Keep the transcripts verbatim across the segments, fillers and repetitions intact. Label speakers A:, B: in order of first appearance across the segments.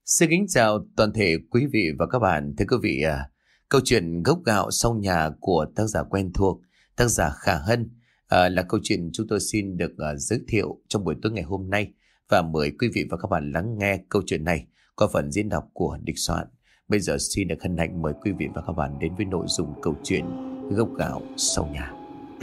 A: Xin kính chào toàn thể quý vị và các bạn. Thưa quý vị, à, câu chuyện Gốc Gạo Sau Nhà của tác giả quen thuộc, tác giả Khả Hân à, là câu chuyện chúng tôi xin được à, giới thiệu trong buổi tối ngày hôm nay. Và mời quý vị và các bạn lắng nghe câu chuyện này qua phần diễn đọc của Địch Soạn. Bây giờ xin được hân hạnh mời quý vị và các bạn đến với nội dung câu chuyện Gốc Gạo Sau Nhà.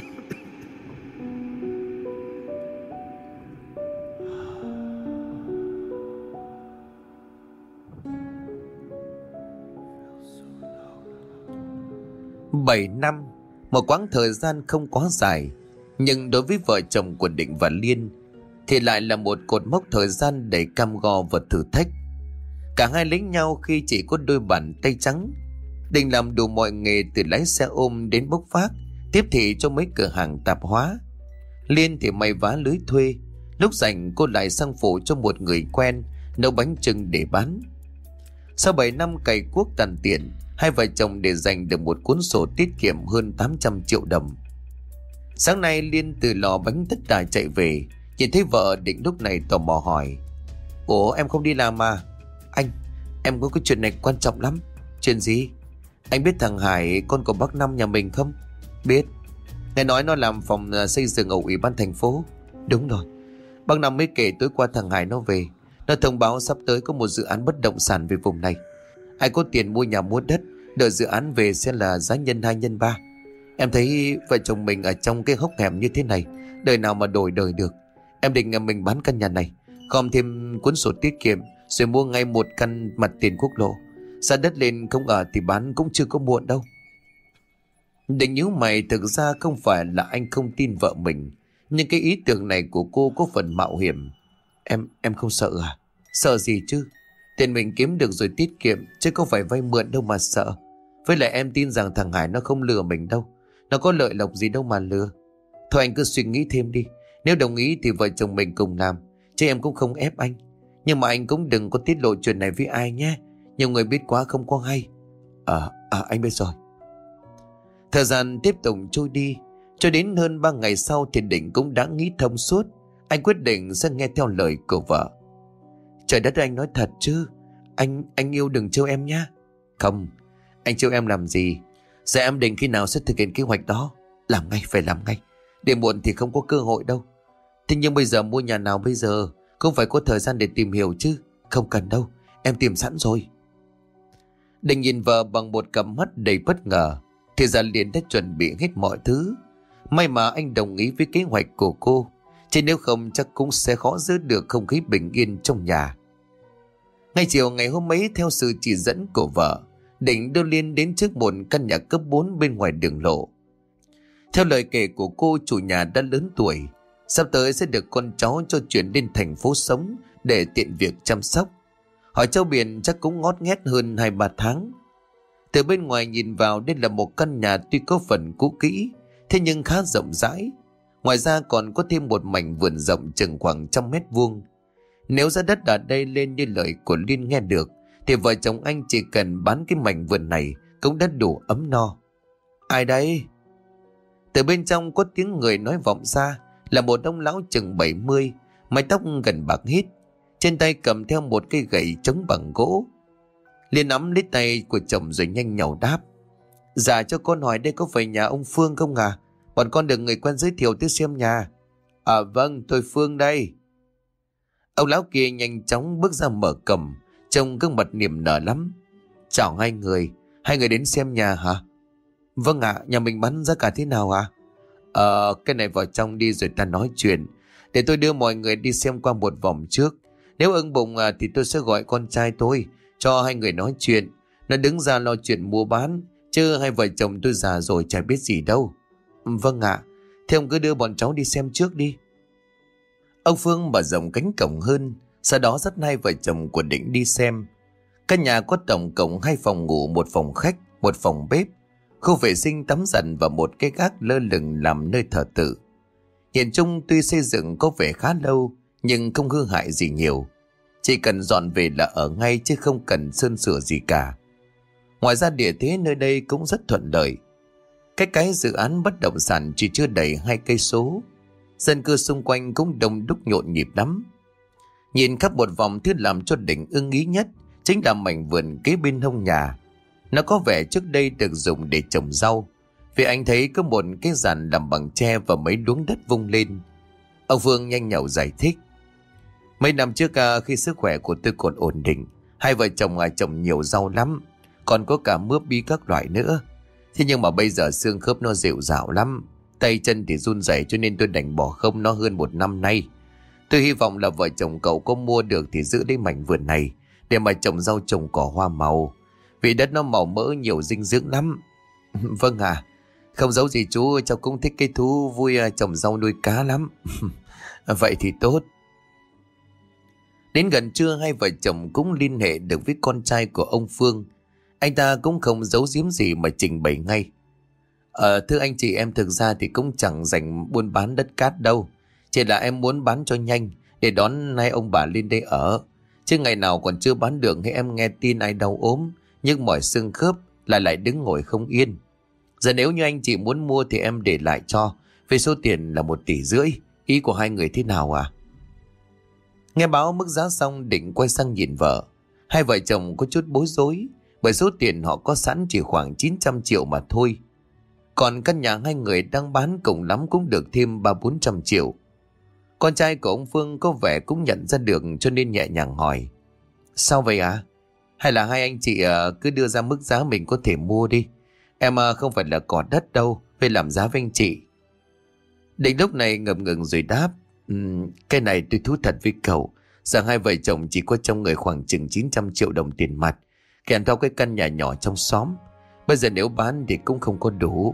A: Bảy năm, một quãng thời gian không quá dài, nhưng đối với vợ chồng của Định và Liên thì lại là một cột mốc thời gian đầy cam go và thử thách. Cả hai lấy nhau khi chỉ có đôi bàn tay trắng. Định làm đủ mọi nghề từ lái xe ôm đến bốc vác, tiếp thị cho mấy cửa hàng tạp hóa. Liên thì may vá lưới thuê, lúc rảnh cô lại sang phụ cho một người quen nấu bánh chưng để bán. Sau bảy năm cày cuốc tàn tiền, hai vợ chồng để dành được một cuốn sổ tiết kiệm hơn tám trăm triệu đồng. Sáng nay Liên từ lò bánh tất đà chạy về, nhìn thấy vợ Định lúc này tò mò hỏi: "Ủa em không đi làm à?" "Anh, em có cái chuyện này quan trọng lắm." "Chuyện gì?" "Anh biết thằng Hải, con của bác Năm nhà mình không?" "Biết. Nghe nói nó làm phòng xây dựng ở ủy ban thành phố." "Đúng rồi. Bác Năm mới kể tối qua thằng Hải nó về. Nó thông báo sắp tới có một dự án bất động sản về vùng này. Ai có tiền mua nhà mua đất, đợi dự án về sẽ là giá nhân hai nhân ba. Em thấy vợ chồng mình ở trong cái hốc hẻm như thế này, đời nào mà đổi đời được. Em định mình bán căn nhà này, gom thêm cuốn sổ tiết kiệm, rồi mua ngay một căn mặt tiền quốc lộ. Giá đất lên không ở thì bán cũng chưa có muộn đâu." Định nhíu mày, thực ra không phải là anh không tin vợ mình, nhưng cái ý tưởng này của cô có phần mạo hiểm. Em em không sợ à?" "Sợ gì chứ? Tiền mình kiếm được rồi tiết kiệm, chứ không phải vay mượn đâu mà sợ. Với lại em tin rằng thằng Hải nó không lừa mình đâu. Nó có lợi lộc gì đâu mà lừa. Thôi anh cứ suy nghĩ thêm đi. Nếu đồng ý thì vợ chồng mình cùng làm, chứ em cũng không ép anh. Nhưng mà anh cũng đừng có tiết lộ chuyện này với ai nhé. Nhiều người biết quá không có hay." À, à anh biết rồi." Thời gian tiếp tục trôi đi. Cho đến hơn ba ngày sau thì Định cũng đã nghĩ thông suốt. Anh quyết định sẽ nghe theo lời của vợ. "Trời đất, anh nói thật chứ? Anh anh yêu đừng trêu em nhá." "Không, anh trêu em làm gì? Giờ em định khi nào sẽ thực hiện kế hoạch đó? Làm ngay, phải làm ngay. Để muộn thì không có cơ hội đâu. Thế nhưng bây giờ mua nhà nào bây giờ? Không phải có thời gian để tìm hiểu chứ?" "Không cần đâu, em tìm sẵn rồi." Định nhìn vợ bằng một cặp mắt đầy bất ngờ. Thì ra Liên đã chuẩn bị hết mọi thứ. May mà anh đồng ý với kế hoạch của cô, chứ nếu không chắc cũng sẽ khó giữ được không khí bình yên trong nhà. Ngay chiều ngày hôm ấy, theo sự chỉ dẫn của vợ, Định đưa Liên đến trước một căn nhà cấp bốn bên ngoài đường lộ. Theo lời kể của cô, chủ nhà đã lớn tuổi, sắp tới sẽ được con cháu cho chuyển lên thành phố sống để tiện việc chăm sóc. Hỏi Châu Biển chắc cũng ngót nghét hơn hai ba tháng. Từ bên ngoài nhìn vào, đây là một căn nhà tuy có phần cũ kỹ, thế nhưng khá rộng rãi. Ngoài ra còn có thêm một mảnh vườn rộng chừng khoảng trăm mét vuông. Nếu giá đất ở đây lên như lời của Liên nghe được, thì vợ chồng anh chỉ cần bán cái mảnh vườn này cũng đã đủ ấm no. "Ai đấy?" Từ bên trong có tiếng người nói vọng ra, là một ông lão chừng bảy mươi, mái tóc gần bạc hít, trên tay cầm theo một cây gậy chống bằng gỗ. Liên nắm lấy tay của chồng rồi nhanh nhảu đáp: "Dạ cho con hỏi đây có phải nhà ông Phương không à? Bọn con được người quen giới thiệu tới xem nhà." "À vâng, tôi Phương đây." Ông lão kia nhanh chóng bước ra mở cổng, trông gương mặt niềm nở lắm. "Chào hai người, hai người đến xem nhà hả?" "Vâng ạ, à, nhà mình bán giá cả thế nào ạ?" Ờ, cái này vào trong đi rồi ta nói chuyện. Để tôi đưa mọi người đi xem qua một vòng trước. Nếu ưng bụng à, thì tôi sẽ gọi con trai tôi, cho hai người nói chuyện. Nó đứng ra lo chuyện mua bán, chứ hai vợ chồng tôi già rồi chả biết gì đâu." "Vâng ạ, à, thế ông cứ đưa bọn cháu đi xem trước đi." Ông Phương mở rộng cánh cổng hơn, sau đó dắt hai vợ chồng của Định đi xem. Căn nhà có tổng cộng hai phòng ngủ, một phòng khách, một phòng bếp, khu vệ sinh tắm giặt và một cái gác lơ lửng làm nơi thờ tự. Nhìn chung tuy xây dựng có vẻ khá lâu, nhưng không hư hại gì nhiều. Chỉ cần dọn về là ở ngay, chứ không cần sơn sửa gì cả. Ngoài ra địa thế nơi đây cũng rất thuận lợi. Cái cái dự án bất động sản chỉ chưa đầy hai cây số. Dân cư xung quanh cũng đông đúc nhộn nhịp lắm. Nhìn khắp một vòng, thứ làm cho Định ưng ý nhất chính là mảnh vườn kế bên hông nhà. Nó có vẻ trước đây được dùng để trồng rau, vì anh thấy có một cái giàn làm bằng tre và mấy đuống đất vung lên. Ông Phương nhanh nhảu giải thích. Mấy năm trước à, khi sức khỏe của tôi còn ổn định, hai vợ chồng à, trồng nhiều rau lắm, còn có cả mướp bí các loại nữa. Thế nhưng mà bây giờ xương khớp nó rệu rạo lắm, tay chân thì run rẩy, cho nên tôi đành bỏ không nó hơn một năm nay. Tôi hy vọng là vợ chồng cậu có mua được thì giữ lấy mảnh vườn này để mà trồng rau trồng cỏ hoa màu, vì đất nó màu mỡ nhiều dinh dưỡng lắm. Vâng à, không giấu gì chú, cháu cũng thích cái thú vui trồng rau nuôi cá lắm. Vậy thì tốt. Đến gần trưa, hai vợ chồng cũng liên hệ được với con trai của ông Phương. Anh ta cũng không giấu giếm gì mà trình bày ngay. Ờ, thưa anh chị, em thực ra thì cũng chẳng dành buôn bán đất cát đâu. Chỉ là em muốn bán cho nhanh để đón hai ông bà lên đây ở. Chứ ngày nào còn chưa bán được hay em nghe tin ai đau ốm, nhức mỏi xương khớp là lại đứng ngồi không yên. Giờ nếu như anh chị muốn mua thì em để lại cho, với số tiền là một tỷ rưỡi. Ý của hai người thế nào à? Nghe báo mức giá xong, Định quay sang nhìn vợ. Hai vợ chồng có chút bối rối, bởi số tiền họ có sẵn chỉ khoảng chín trăm triệu mà thôi. Còn căn nhà hai người đang bán cùng lắm cũng được thêm ba bốn trăm triệu. Con trai của ông Phương có vẻ cũng nhận ra được, cho nên nhẹ nhàng hỏi. Sao vậy à? Hay là hai anh chị cứ đưa ra mức giá mình có thể mua đi. Em không phải là cỏ đất đâu, phải làm giá với anh chị. Định lúc này ngập ngừng rồi đáp. Um, cái này tôi thú thật với cậu, rằng hai vợ chồng chỉ có trong người khoảng chừng chín trăm triệu đồng tiền mặt, kèm theo cái căn nhà nhỏ trong xóm. Bây giờ nếu bán thì cũng không có đủ.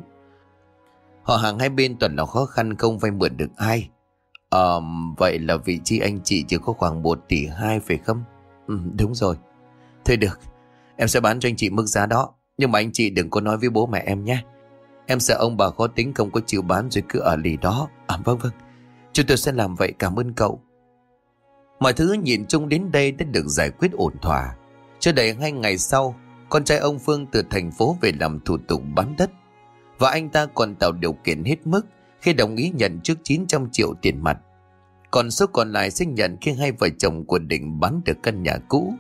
A: Họ hàng hai bên toàn là khó khăn, không vay mượn được ai. Ờ, vậy là vị trí anh chị chỉ có khoảng một tỷ hai phải không? Ừ, đúng rồi. Thôi được, em sẽ bán cho anh chị mức giá đó. Nhưng mà anh chị đừng có nói với bố mẹ em nhé. Em sợ ông bà khó tính không có chịu bán rồi cứ ở lì đó. À vâng vâng, chúng tôi sẽ làm vậy, cảm ơn cậu. Mọi thứ nhìn chung đến đây đã được giải quyết ổn thỏa. Chưa đầy hai ngày sau, con trai ông Phương từ thành phố về làm thủ tục bán đất. Và anh ta còn tạo điều kiện hết mức khi đồng ý nhận trước chín trăm triệu tiền mặt. Còn số còn lại sẽ nhận khi hai vợ chồng của Định bán được căn nhà cũ.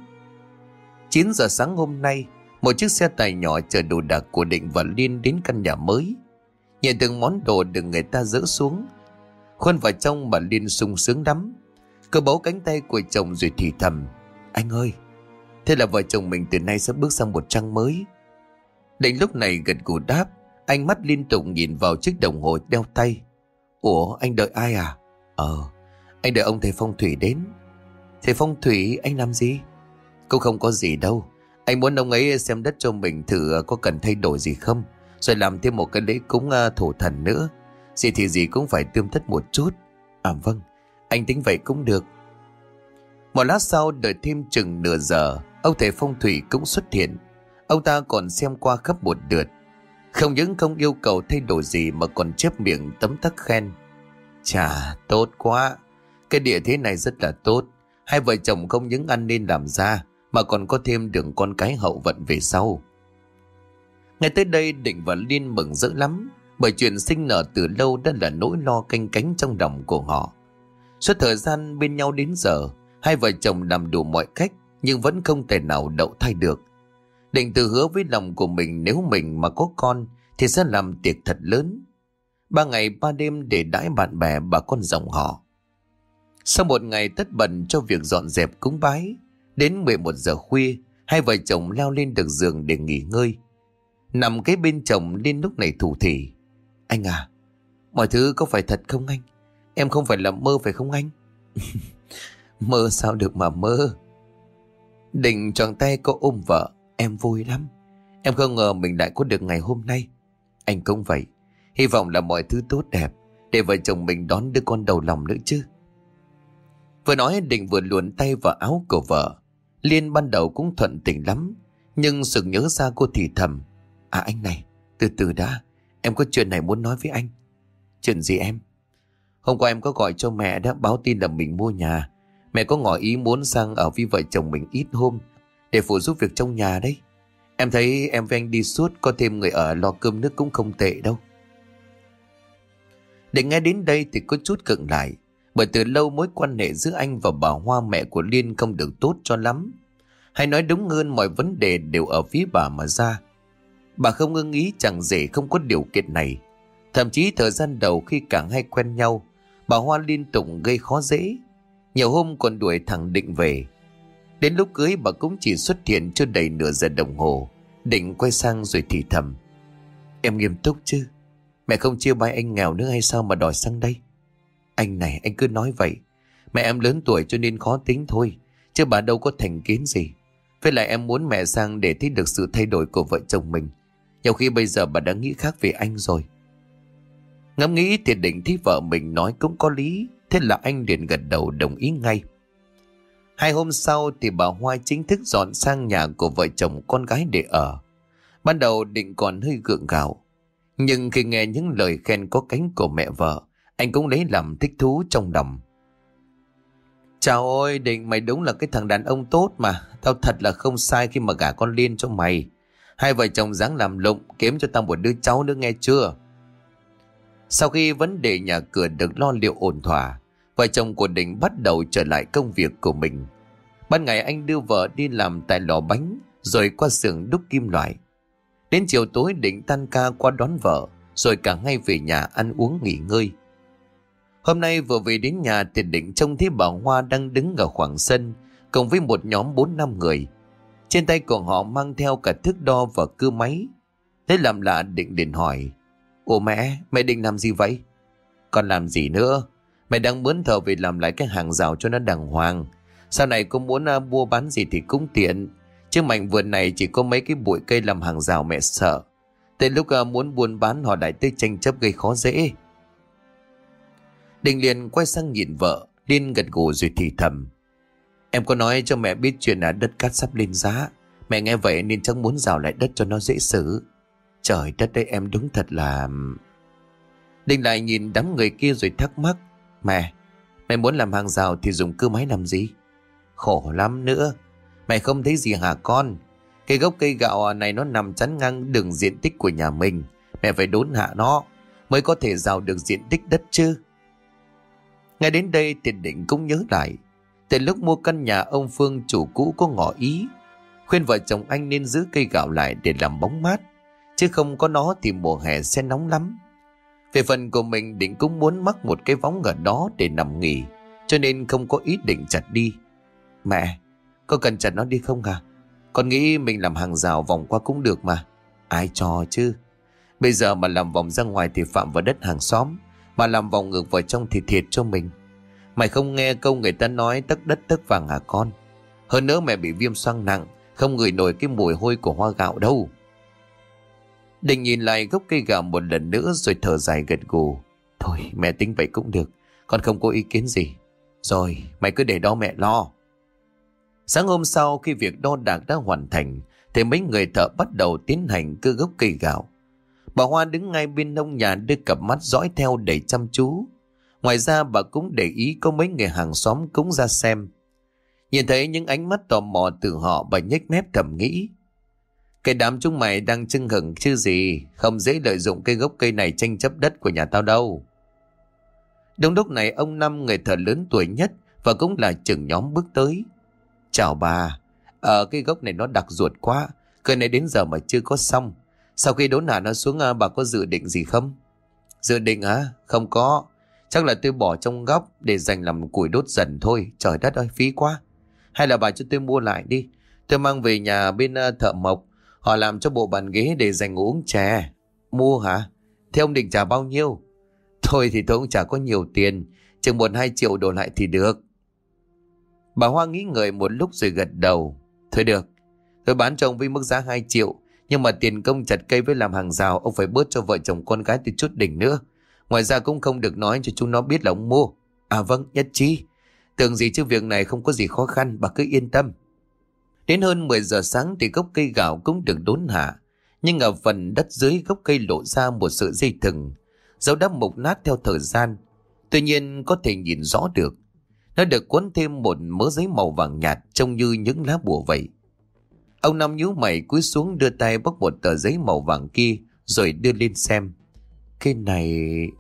A: chín giờ sáng hôm nay, một chiếc xe tải nhỏ chở đồ đạc của Định và Liên đến căn nhà mới. Nhìn từng món đồ được người ta dỡ xuống, khuôn vào trong mà Liên sung sướng lắm. Cô bấu cánh tay của chồng rồi thì thầm. Anh ơi, thế là vợ chồng mình từ nay sẽ bước sang một trang mới. Định lúc này gật gù đáp, ánh mắt liên tục nhìn vào chiếc đồng hồ đeo tay. Ủa, anh đợi ai à? Ờ, anh đợi ông thầy phong thủy đến. Thầy phong thủy anh làm gì? Cũng không có gì đâu. Anh muốn ông ấy xem đất cho mình thử có cần thay đổi gì không, rồi làm thêm một cái lễ cúng thổ thần nữa. Gì thì gì cũng phải tươm tất một chút. À vâng, anh tính vậy cũng được. Một lát sau, đợi thêm chừng nửa giờ, ông thầy phong thủy cũng xuất hiện. Ông ta còn xem qua khắp một lượt, không những không yêu cầu thay đổi gì mà còn chép miệng tấm tắc khen. Chà, tốt quá. Cái địa thế này rất là tốt. Hai vợ chồng không những ăn nên làm ra, mà còn có thêm được con cái hậu vận về sau. Ngay tới đây, Định và Liên mừng rỡ lắm, bởi chuyện sinh nở từ lâu đã là nỗi lo canh cánh trong lòng của họ. Suốt thời gian bên nhau đến giờ, hai vợ chồng làm đủ mọi cách nhưng vẫn không thể nào đậu thai được. Định tự hứa với lòng của mình, nếu mình mà có con thì sẽ làm tiệc thật lớn, ba ngày ba đêm để đãi bạn bè bà con dòng họ. Sau một ngày tất bật cho việc dọn dẹp cúng bái, đến mười một giờ khuya, hai vợ chồng leo lên được giường để nghỉ ngơi. Nằm kế bên chồng, Liên lúc này thủ thỉ. Anh à, mọi thứ có phải thật không anh? Em không phải là mơ phải không anh? Mơ sao được mà mơ. Định choàng tay cô ôm vợ. Em vui lắm. Em không ngờ mình lại có được ngày hôm nay. Anh cũng vậy. Hy vọng là mọi thứ tốt đẹp để vợ chồng mình đón đứa con đầu lòng nữa chứ. Vừa nói, Định vừa luồn tay vào áo của vợ. Liên ban đầu cũng thuận tình lắm, nhưng sực nhớ ra cô thì thầm. À anh này, từ từ đã, em có chuyện này muốn nói với anh. Chuyện gì em? Hôm qua em có gọi cho mẹ đã, báo tin là mình mua nhà. Mẹ có ngỏ ý muốn sang ở với vợ chồng mình ít hôm để phụ giúp việc trong nhà đấy. Em thấy em với anh đi suốt, có thêm người ở lo cơm nước cũng không tệ đâu. Để nghe đến đây thì có chút khựng lại, bởi từ lâu mối quan hệ giữa anh và bà Hoa, mẹ của Liên, không được tốt cho lắm. Hay nói đúng hơn, mọi vấn đề đều ở phía bà mà ra. Bà không ưng ý chẳng dễ không có điều kiện này. Thậm chí thời gian đầu khi cả hai quen nhau, bà Hoa liên tục gây khó dễ. Nhiều hôm còn đuổi thằng Định về. Đến lúc cưới bà cũng chỉ xuất hiện chưa đầy nửa giờ đồng hồ. Định quay sang rồi thì thầm: "Em nghiêm túc chứ? Mẹ không chia bay anh nghèo nữa hay sao mà đòi sang đây?" "Anh này, anh cứ nói vậy. Mẹ em lớn tuổi cho nên khó tính thôi, chứ bà đâu có thành kiến gì. Với lại em muốn mẹ sang để thấy được sự thay đổi của vợ chồng mình. Nhiều khi bây giờ bà đã nghĩ khác về anh rồi." Ngẫm nghĩ thì Định thấy vợ mình nói cũng có lý. Thế là anh liền gật đầu đồng ý ngay. Hai hôm sau thì bà Hoa chính thức dọn sang nhà của vợ chồng con gái để ở. Ban đầu Định còn hơi gượng gạo, nhưng khi nghe những lời khen có cánh của mẹ vợ, anh cũng lấy làm thích thú trong lòng. "Chào ôi Định, mày đúng là cái thằng đàn ông tốt mà. Tao thật là không sai khi mà gả con Liên cho mày. Hai vợ chồng dáng làm lụng, kiếm cho tao một đứa cháu nữa nghe chưa?" Sau khi vấn đề nhà cửa được lo liệu ổn thỏa, vợ chồng của Định bắt đầu trở lại công việc của mình. Ban ngày anh đưa vợ đi làm tại lò bánh, rồi qua xưởng đúc kim loại. Đến chiều tối Định tan ca qua đón vợ, rồi cả hai về nhà ăn uống nghỉ ngơi. Hôm nay vừa về đến nhà thì Định trông thấy bà Hoa đang đứng ở khoảng sân cùng với một nhóm bốn năm người. Trên tay của họ mang theo cả thước đo và cưa máy. Thế làm lạ, Định liền hỏi: "Ủa mẹ, mẹ định làm gì vậy?" "Còn làm gì nữa? Mẹ đang mướn thợ về làm lại cái hàng rào cho nó đàng hoàng. Sau này cô muốn uh, mua bán gì thì cũng tiện. Chứ mảnh vườn này chỉ có mấy cái bụi cây làm hàng rào mẹ sợ. Tới lúc uh, muốn buôn bán họ lại tới tranh chấp gây khó dễ." Định liền quay sang nhìn vợ, Liên gật gù rồi thì thầm: "Em có nói cho mẹ biết chuyện là đất cát sắp lên giá. Mẹ nghe vậy nên chẳng muốn rào lại đất cho nó dễ xử." "Trời đất đấy, em đúng thật là..." Định lại nhìn đám người kia rồi thắc mắc: Mẹ, mẹ muốn làm hàng rào thì dùng cưa máy làm gì?" "Khổ lắm nữa. Mẹ không thấy gì hả con? Cái gốc cây gạo này nó nằm chắn ngang đường diện tích của nhà mình. Mẹ phải đốn hạ nó mới có thể rào được diện tích đất chứ." Ngay đến đây thì Định cũng nhớ lại. Từ lúc mua căn nhà, ông Phương chủ cũ có ngỏ ý khuyên vợ chồng anh nên giữ cây gạo lại để làm bóng mát, chứ không có nó thì mùa hè sẽ nóng lắm. Về phần của mình, Định cũng muốn mắc một cái võng ở đó để nằm nghỉ, cho nên không có ý định chặt đi. "Mẹ, có cần chặt nó đi không à? Con nghĩ mình làm hàng rào vòng qua cũng được mà." "Ai cho chứ. Bây giờ mà làm vòng ra ngoài thì phạm vào đất hàng xóm, mà làm vòng ngược vào trong thì thiệt cho mình. Mày không nghe câu người ta nói tấc đất tấc vàng hả con? Hơn nữa mẹ bị viêm xoang nặng, không ngửi nổi cái mùi hôi của hoa gạo đâu." Định nhìn lại gốc cây gạo một lần nữa rồi thở dài gật gù. "Thôi mẹ tính vậy cũng được, con không có ý kiến gì. Rồi mày cứ để đó mẹ lo." Sáng hôm sau, khi việc đo đạc đã hoàn thành thì mấy người thợ bắt đầu tiến hành cưa gốc cây gạo. Bà Hoa đứng ngay bên nông nhà đưa cặp mắt dõi theo đầy chăm chú. Ngoài ra bà cũng để ý có mấy người hàng xóm cũng ra xem. Nhìn thấy những ánh mắt tò mò từ họ, bà nhếch mép thầm nghĩ: "Cái đám chúng mày đang chưng hửng chứ gì, không dễ lợi dụng cái gốc cây này tranh chấp đất của nhà tao đâu." Đúng lúc này, ông Năm, người thợ lớn tuổi nhất và cũng là trưởng nhóm, bước tới. "Chào bà, ở cái gốc này nó đặc ruột quá, cây này đến giờ mà chưa có xong. Sau khi đốn hạ nó xuống, bà có dự định gì không?" "Dự định hả? Không có. Chắc là tôi bỏ trong góc để dành làm củi đốt dần thôi. Trời đất ơi, phí quá. Hay là bà cho tôi mua lại đi. Tôi mang về nhà bên thợ mộc, họ làm cho bộ bàn ghế để dành ngủ uống chè." "Mua hả? Thế ông định trả bao nhiêu?" "Thôi thì tôi cũng chả có nhiều tiền, chừng một hai triệu đổ lại thì được." Bà Hoa nghĩ ngợi một lúc rồi gật đầu. "Thôi được, tôi bán cho ông với mức giá hai triệu. Nhưng mà tiền công chặt cây với làm hàng rào ông phải bớt cho vợ chồng con gái tôi chút đỉnh nữa. Ngoài ra cũng không được nói cho chúng nó biết là ông mua." "À vâng, nhất trí. Tưởng gì chứ việc này không có gì khó khăn, bà cứ yên tâm." Đến hơn mười giờ sáng thì gốc cây gạo cũng được đốn hạ. Nhưng ở phần đất dưới gốc cây lộ ra một sợi dây thừng, dấu đã mục nát theo thời gian. Tuy nhiên có thể nhìn rõ được, nó được quấn thêm một mớ giấy màu vàng nhạt trông như những lá bùa vậy. Ông Năm nhíu mày cúi xuống đưa tay bóc một tờ giấy màu vàng kia rồi đưa lên xem. "Cái này..."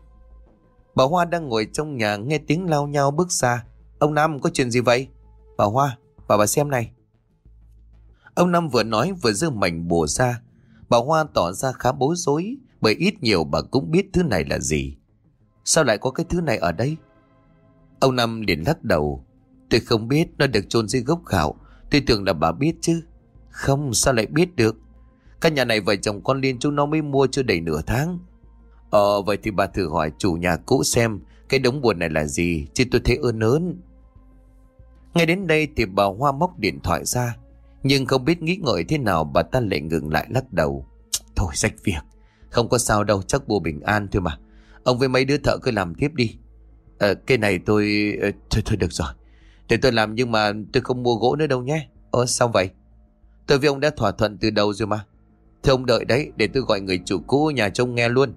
A: Bà Hoa đang ngồi trong nhà nghe tiếng lao nhao bước ra. "Ông Năm, có chuyện gì vậy?" "Bà Hoa, bà bà xem này." Ông Năm vừa nói vừa giơ mảnh bùa ra. Bà Hoa tỏ ra khá bối rối, bởi ít nhiều bà cũng biết thứ này là gì. Sao lại có cái thứ này ở đây? Ông Năm liền lắc đầu. Tôi không biết, nó được chôn dưới gốc gạo. Tôi tưởng là bà biết chứ. Không, sao lại biết được? Căn nhà này vợ chồng con Liên chúng nó mới mua chưa đầy nửa tháng. Ờ vậy thì bà thử hỏi chủ nhà cũ xem cái đống bùa này là gì, chứ tôi thấy ơn ớn. Ngay đến đây thì bà Hoa móc điện thoại ra, nhưng không biết nghĩ ngợi thế nào bà ta lại ngừng lại lắc đầu. Thôi rách việc, không có sao đâu, chắc bùa bình an thôi mà. Ông với mấy đứa thợ cứ làm tiếp đi. Ờ cái này tôi... Ờ, thôi thôi được rồi, để tôi làm, nhưng mà tôi không mua gỗ nữa đâu nhé. Ờ sao vậy? Tôi với ông đã thỏa thuận từ đầu rồi mà. Thôi ông đợi đấy, để tôi gọi người chủ cũ nhà trông nghe luôn.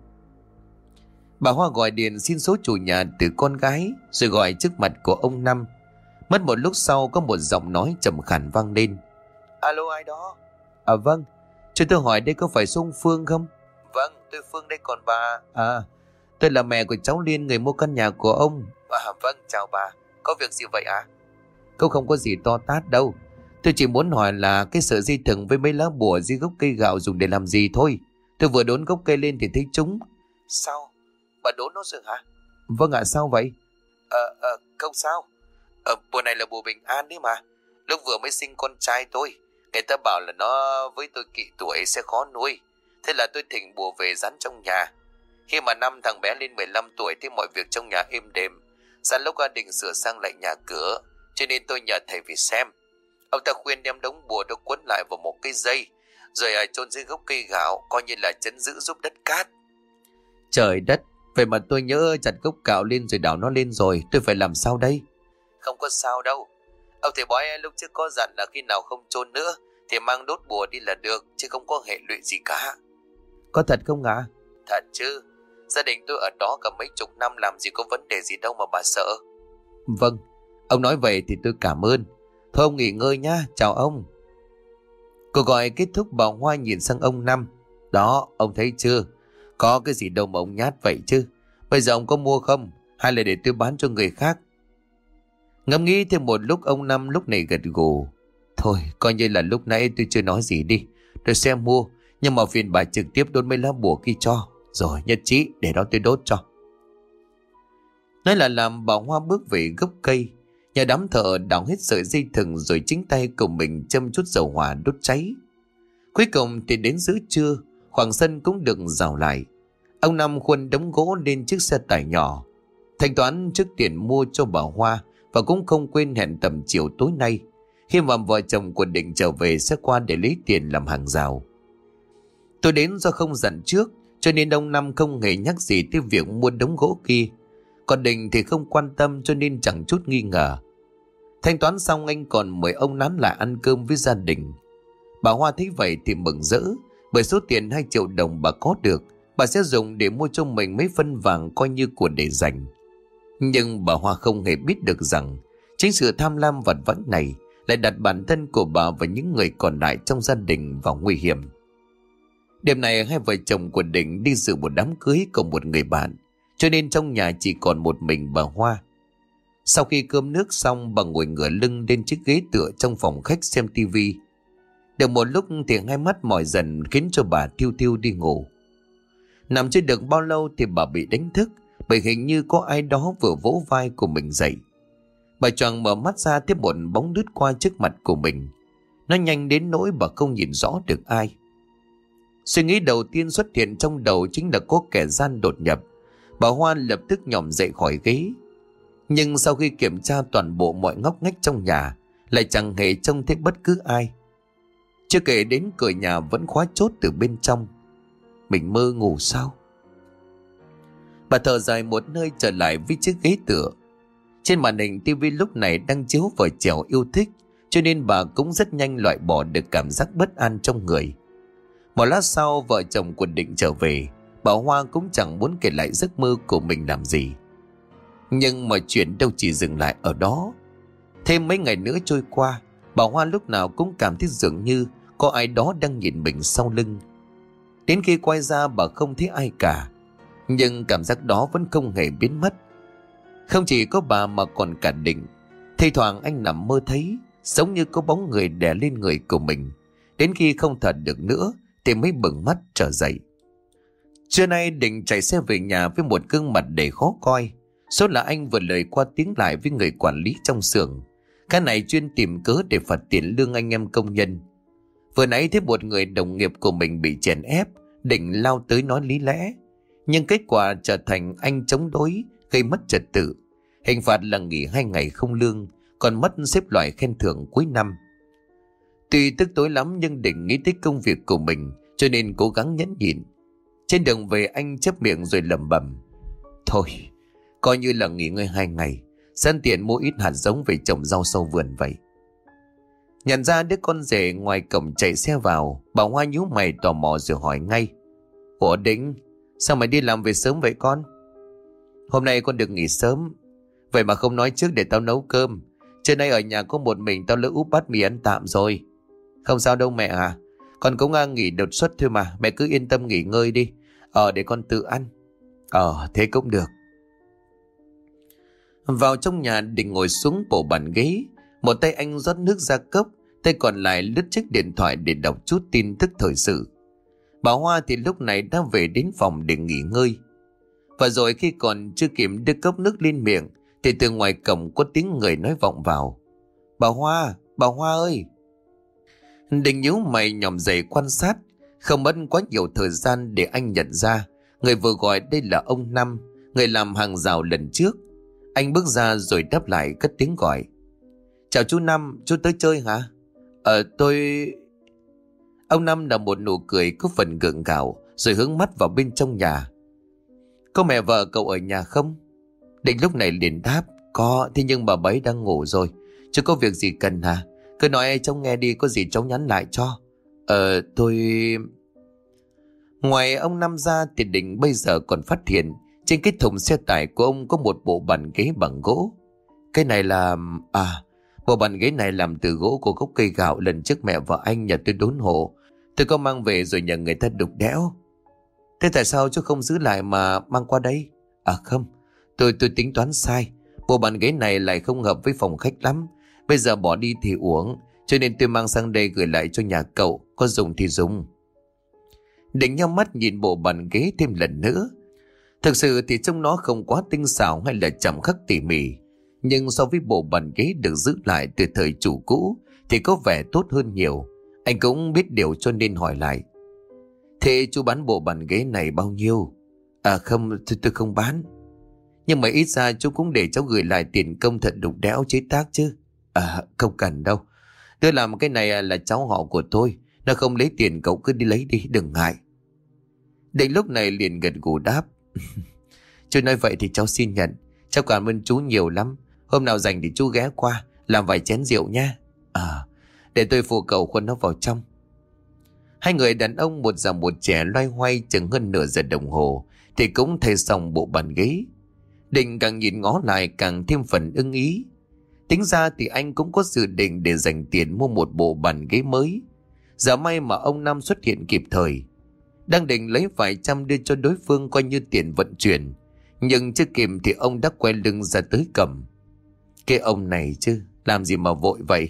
A: Bà Hoa gọi điện xin số chủ nhà từ con gái, rồi gọi trước mặt của ông Năm. Mất một lúc sau có một giọng nói trầm khàn vang lên. Alo, ai đó? À vâng, cho tôi hỏi đây có phải Sông Phương không? Vâng, tôi Phương đây, còn bà? À, tôi là mẹ của cháu Liên, người mua căn nhà của ông. À vâng, chào bà, có việc gì vậy ạ? À? Cũng không có gì to tát đâu. Tôi chỉ muốn hỏi là cái sợi dây thừng với mấy lá bùa dưới gốc cây gạo dùng để làm gì thôi. Tôi vừa đốn gốc cây lên thì thấy chúng. Sao? Bà đốn nó rồi hả? Vâng ạ, à, sao vậy? Ờ, ờ, không sao. Ờ, bùa này là bùa bình an đấy mà. Lúc vừa mới sinh con trai tôi, người ta bảo là nó với tôi kỵ tuổi sẽ khó nuôi. Thế là tôi thỉnh bùa về dán trong nhà. Khi mà năm thằng bé lên mười lăm tuổi thì mọi việc trong nhà êm đềm. Sang lúc gia đình sửa sang lại nhà cửa, cho nên tôi nhờ thầy về xem. Ông ta khuyên đem đống bùa đó quấn lại vào một cây dây, rồi chôn dưới gốc cây gạo, coi như là trấn giữ giúp đất cát. Trời đất, vậy mà tôi nhớ chặt gốc gạo lên rồi đào nó lên rồi, tôi phải làm sao đây? Không có sao đâu. Ông thầy bói lúc trước có dặn là khi nào không chôn nữa thì mang đốt bùa đi là được, chứ không có hệ lụy gì cả. Có thật không ạ? À? Thật chứ. Gia đình tôi ở đó cả mấy chục năm, làm gì có vấn đề gì đâu mà bà sợ. Vâng, ông nói vậy thì tôi cảm ơn. Thôi ông nghỉ ngơi nhá, chào ông. Cuộc gọi kết thúc, bà Hoa nhìn sang ông Năm. Đó, ông thấy chưa? Có cái gì đâu mà ông nhát vậy chứ. Bây giờ ông có mua không? Hay là để tôi bán cho người khác? Ngẫm nghĩ thêm một lúc, ông Năm lúc này gật gù. Thôi, coi như là lúc nãy tôi chưa nói gì đi. Tôi sẽ mua, nhưng mà phiền bà trực tiếp đốt mấy lá bùa kia cho. Rồi nhất trí, để đó tôi đốt cho. Nói là làm, bà Hoa bước về gốc cây. Nhà đám thợ đào hết sợi dây thừng, rồi chính tay của mình châm chút dầu hỏa đốt cháy. Cuối cùng thì đến giữa trưa, khoảng sân cũng được rào lại. Ông Năm khuân đống gỗ lên chiếc xe tải nhỏ, thanh toán trước tiền mua cho bà Hoa, và cũng không quên hẹn tầm chiều tối nay, khi mà vợ chồng của Định trở về sẽ qua để lấy tiền làm hàng rào. Tôi đến do không dặn trước, cho nên ông Năm không hề nhắc gì tới việc mua đống gỗ kia. Còn Định thì không quan tâm, cho nên chẳng chút nghi ngờ. Thanh toán xong, anh còn mời ông nán lại ăn cơm với gia đình. Bà Hoa thấy vậy thì mừng rỡ, bởi số tiền hai triệu đồng bà có được, bà sẽ dùng để mua cho mình mấy phân vàng, coi như của để dành. Nhưng bà Hoa không hề biết được rằng chính sự tham lam vặt vãnh này lại đặt bản thân của bà và những người còn lại trong gia đình vào nguy hiểm. Đêm này hai vợ chồng của Định đi dự một đám cưới của một người bạn, cho nên trong nhà chỉ còn một mình bà Hoa. Sau khi cơm nước xong, bà ngồi ngửa lưng lên chiếc ghế tựa trong phòng khách xem tivi. Được một lúc thì hai mắt mỏi dần, khiến cho bà thiêu thiêu đi ngủ. Nằm chưa được bao lâu thì bà bị đánh thức, bởi hình như có ai đó vừa vỗ vai của mình dậy. Bà choàng mở mắt ra, tiếp một bóng lướt qua trước mặt của mình. Nó nhanh đến nỗi bà không nhìn rõ được ai. Suy nghĩ đầu tiên xuất hiện trong đầu chính là có kẻ gian đột nhập. Bà Hoa lập tức nhòm dậy khỏi ghế. Nhưng sau khi kiểm tra toàn bộ mọi ngóc ngách trong nhà, lại chẳng hề trông thấy bất cứ ai. Chưa kể đến cửa nhà vẫn khóa chốt từ bên trong. Mình mơ ngủ sao? Bà thở dài một nơi, trở lại với chiếc ghế tựa. Trên màn hình tivi lúc này đang chiếu vở chèo yêu thích, cho nên bà cũng rất nhanh loại bỏ được cảm giác bất an trong người. Một lát sau, vợ chồng của Định trở về. Bà Hoa cũng chẳng muốn kể lại giấc mơ của mình làm gì. Nhưng mọi chuyện đâu chỉ dừng lại ở đó. Thêm mấy ngày nữa trôi qua, bà Hoa lúc nào cũng cảm thấy dường như có ai đó đang nhìn mình sau lưng. Đến khi quay ra, bà không thấy ai cả, nhưng cảm giác đó vẫn không hề biến mất. Không chỉ có bà mà còn cả Định. Thỉnh thoảng anh nằm mơ thấy giống như có bóng người đè lên người của mình, Đến khi không thở được nữa thì mới bừng mắt trở dậy. Trưa nay Định chạy xe về nhà với một gương mặt đầy khó coi. Số là anh vừa lời qua tiếng lại với người quản lý trong xưởng. Cái này chuyên tìm cớ để phạt tiền lương anh em công nhân. Vừa nãy thấy một người đồng nghiệp của mình bị chèn ép, Định lao tới nói lý lẽ. Nhưng kết quả trở thành anh chống đối, gây mất trật tự. Hình phạt là nghỉ hai ngày không lương, còn mất xếp loại khen thưởng cuối năm. Tuy tức tối lắm nhưng Định nghĩ tới công việc của mình, cho nên cố gắng nhẫn nhịn. Trên đường về anh chép miệng rồi lẩm bẩm: thôi, coi như là nghỉ ngơi hai ngày, sẵn tiện mua ít hạt giống về trồng rau sau vườn vậy. Nhận ra đứa con rể ngoài cổng chạy xe vào, bà Hoa nhíu mày tò mò rồi hỏi ngay: ủa Định, sao mày đi làm về sớm vậy con? Hôm nay con được nghỉ sớm. Vậy mà không nói trước để tao nấu cơm. Trưa nay ở nhà có một mình tao lỡ úp bát mì ăn tạm rồi. Không sao đâu mẹ à, con cũng à, nghỉ đột xuất thôi mà, mẹ cứ yên tâm nghỉ ngơi đi. Ờ để con tự ăn. Ờ thế cũng được. Vào trong nhà, Định ngồi xuống bộ bàn ghế. Một tay anh rót nước ra cốc, tay còn lại lướt chiếc điện thoại để đọc chút tin tức thời sự. Bà Hoa thì lúc này đã về đến phòng để nghỉ ngơi. Và rồi khi còn chưa kịp đưa cốc nước lên miệng thì từ ngoài cổng có tiếng người nói vọng vào: bà Hoa, bà Hoa ơi. Định nhíu mày nhòm dậy quan sát. Không mất quá nhiều thời gian để anh nhận ra người vừa gọi đây là ông Năm, người làm hàng rào lần trước. Anh bước ra rồi đáp lại cất tiếng gọi: chào chú Năm, chú tới chơi hả? Ờ tôi... Ông Năm là một nụ cười có phần gượng gạo rồi hướng mắt vào bên trong nhà. Có mẹ vợ cậu ở nhà không? Định lúc này liền đáp: có, thế nhưng bà bấy đang ngủ rồi. Chứ có việc gì cần hả? Cứ nói cháu nghe đi, có gì cháu nhắn lại cho. Ờ tôi... Ngoài ông Năm ra thì Định bây giờ còn phát hiện trên cái thùng xe tải của ông có một bộ bàn ghế bằng gỗ. Cái này là... À, bộ bàn ghế này làm từ gỗ của gốc cây gạo lần trước mẹ và anh nhà tôi đốn hộ. Tôi có mang về rồi nhờ người ta đục đẽo. Thế tại sao chú không giữ lại mà mang qua đây? À không, tôi tôi tính toán sai. Bộ bàn ghế này lại không hợp với phòng khách lắm. Bây giờ bỏ đi thì uổng, cho nên tôi mang sang đây gửi lại cho nhà cậu. Có dùng thì dùng. Định nhau mắt nhìn bộ bàn ghế thêm lần nữa. Thực sự thì trông nó không quá tinh xảo hay là chạm khắc tỉ mỉ, nhưng so với bộ bàn ghế được giữ lại từ thời chủ cũ thì có vẻ tốt hơn nhiều. Anh cũng biết điều cho nên hỏi lại: thế chú bán bộ bàn ghế này bao nhiêu? À không, tôi, tôi không bán. Nhưng mà ít ra chú cũng để cháu gửi lại tiền công thật đục đẽo chế tác chứ. À không cần đâu. Tôi làm cái này là cháu họ của tôi. Nó không lấy tiền cậu cứ đi lấy đi, đừng ngại. Định lúc này liền gật gù đáp: chú nói vậy thì cháu xin nhận. Cháu cảm ơn chú nhiều lắm. Hôm nào rảnh thì chú ghé qua làm vài chén rượu nha. À, để tôi phụ cậu khuân nó vào trong. Hai người đàn ông một già một trẻ loay hoay chừng hơn nửa giờ đồng hồ thì cũng thay xong bộ bàn ghế. Định càng nhìn ngó lại càng thêm phần ưng ý. Tính ra thì anh cũng có dự định để dành tiền mua một bộ bàn ghế mới. Giờ may mà ông Năm xuất hiện kịp thời. Đang định lấy vài trăm đưa cho đối phương coi như tiền vận chuyển, nhưng chưa kịp thì ông đã quay lưng ra tới cầm. Cái ông này chứ, làm gì mà vội vậy?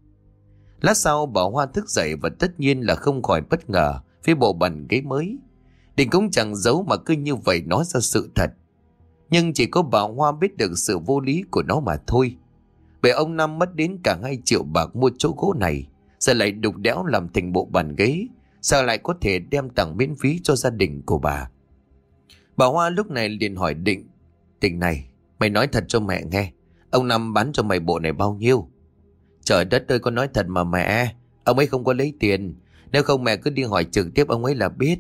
A: Lát sau bà Hoa thức dậy và tất nhiên là không khỏi bất ngờ với bộ bàn ghế mới. Định cũng chẳng giấu mà cứ như vậy nói ra sự thật. Nhưng chỉ có bà Hoa biết được sự vô lý của nó mà thôi. Bởi ông Năm mất đến cả hai triệu bạc mua chỗ gỗ này, giờ lại đục đẽo làm thành bộ bàn ghế, sao lại có thể đem tặng miễn phí cho gia đình của bà? Bà Hoa lúc này liền hỏi Định: Định này, mày nói thật cho mẹ nghe, ông Năm bán cho mày bộ này bao nhiêu? Trời đất ơi, con nói thật mà mẹ, ông ấy không có lấy tiền. Nếu không mẹ cứ đi hỏi trực tiếp ông ấy là biết.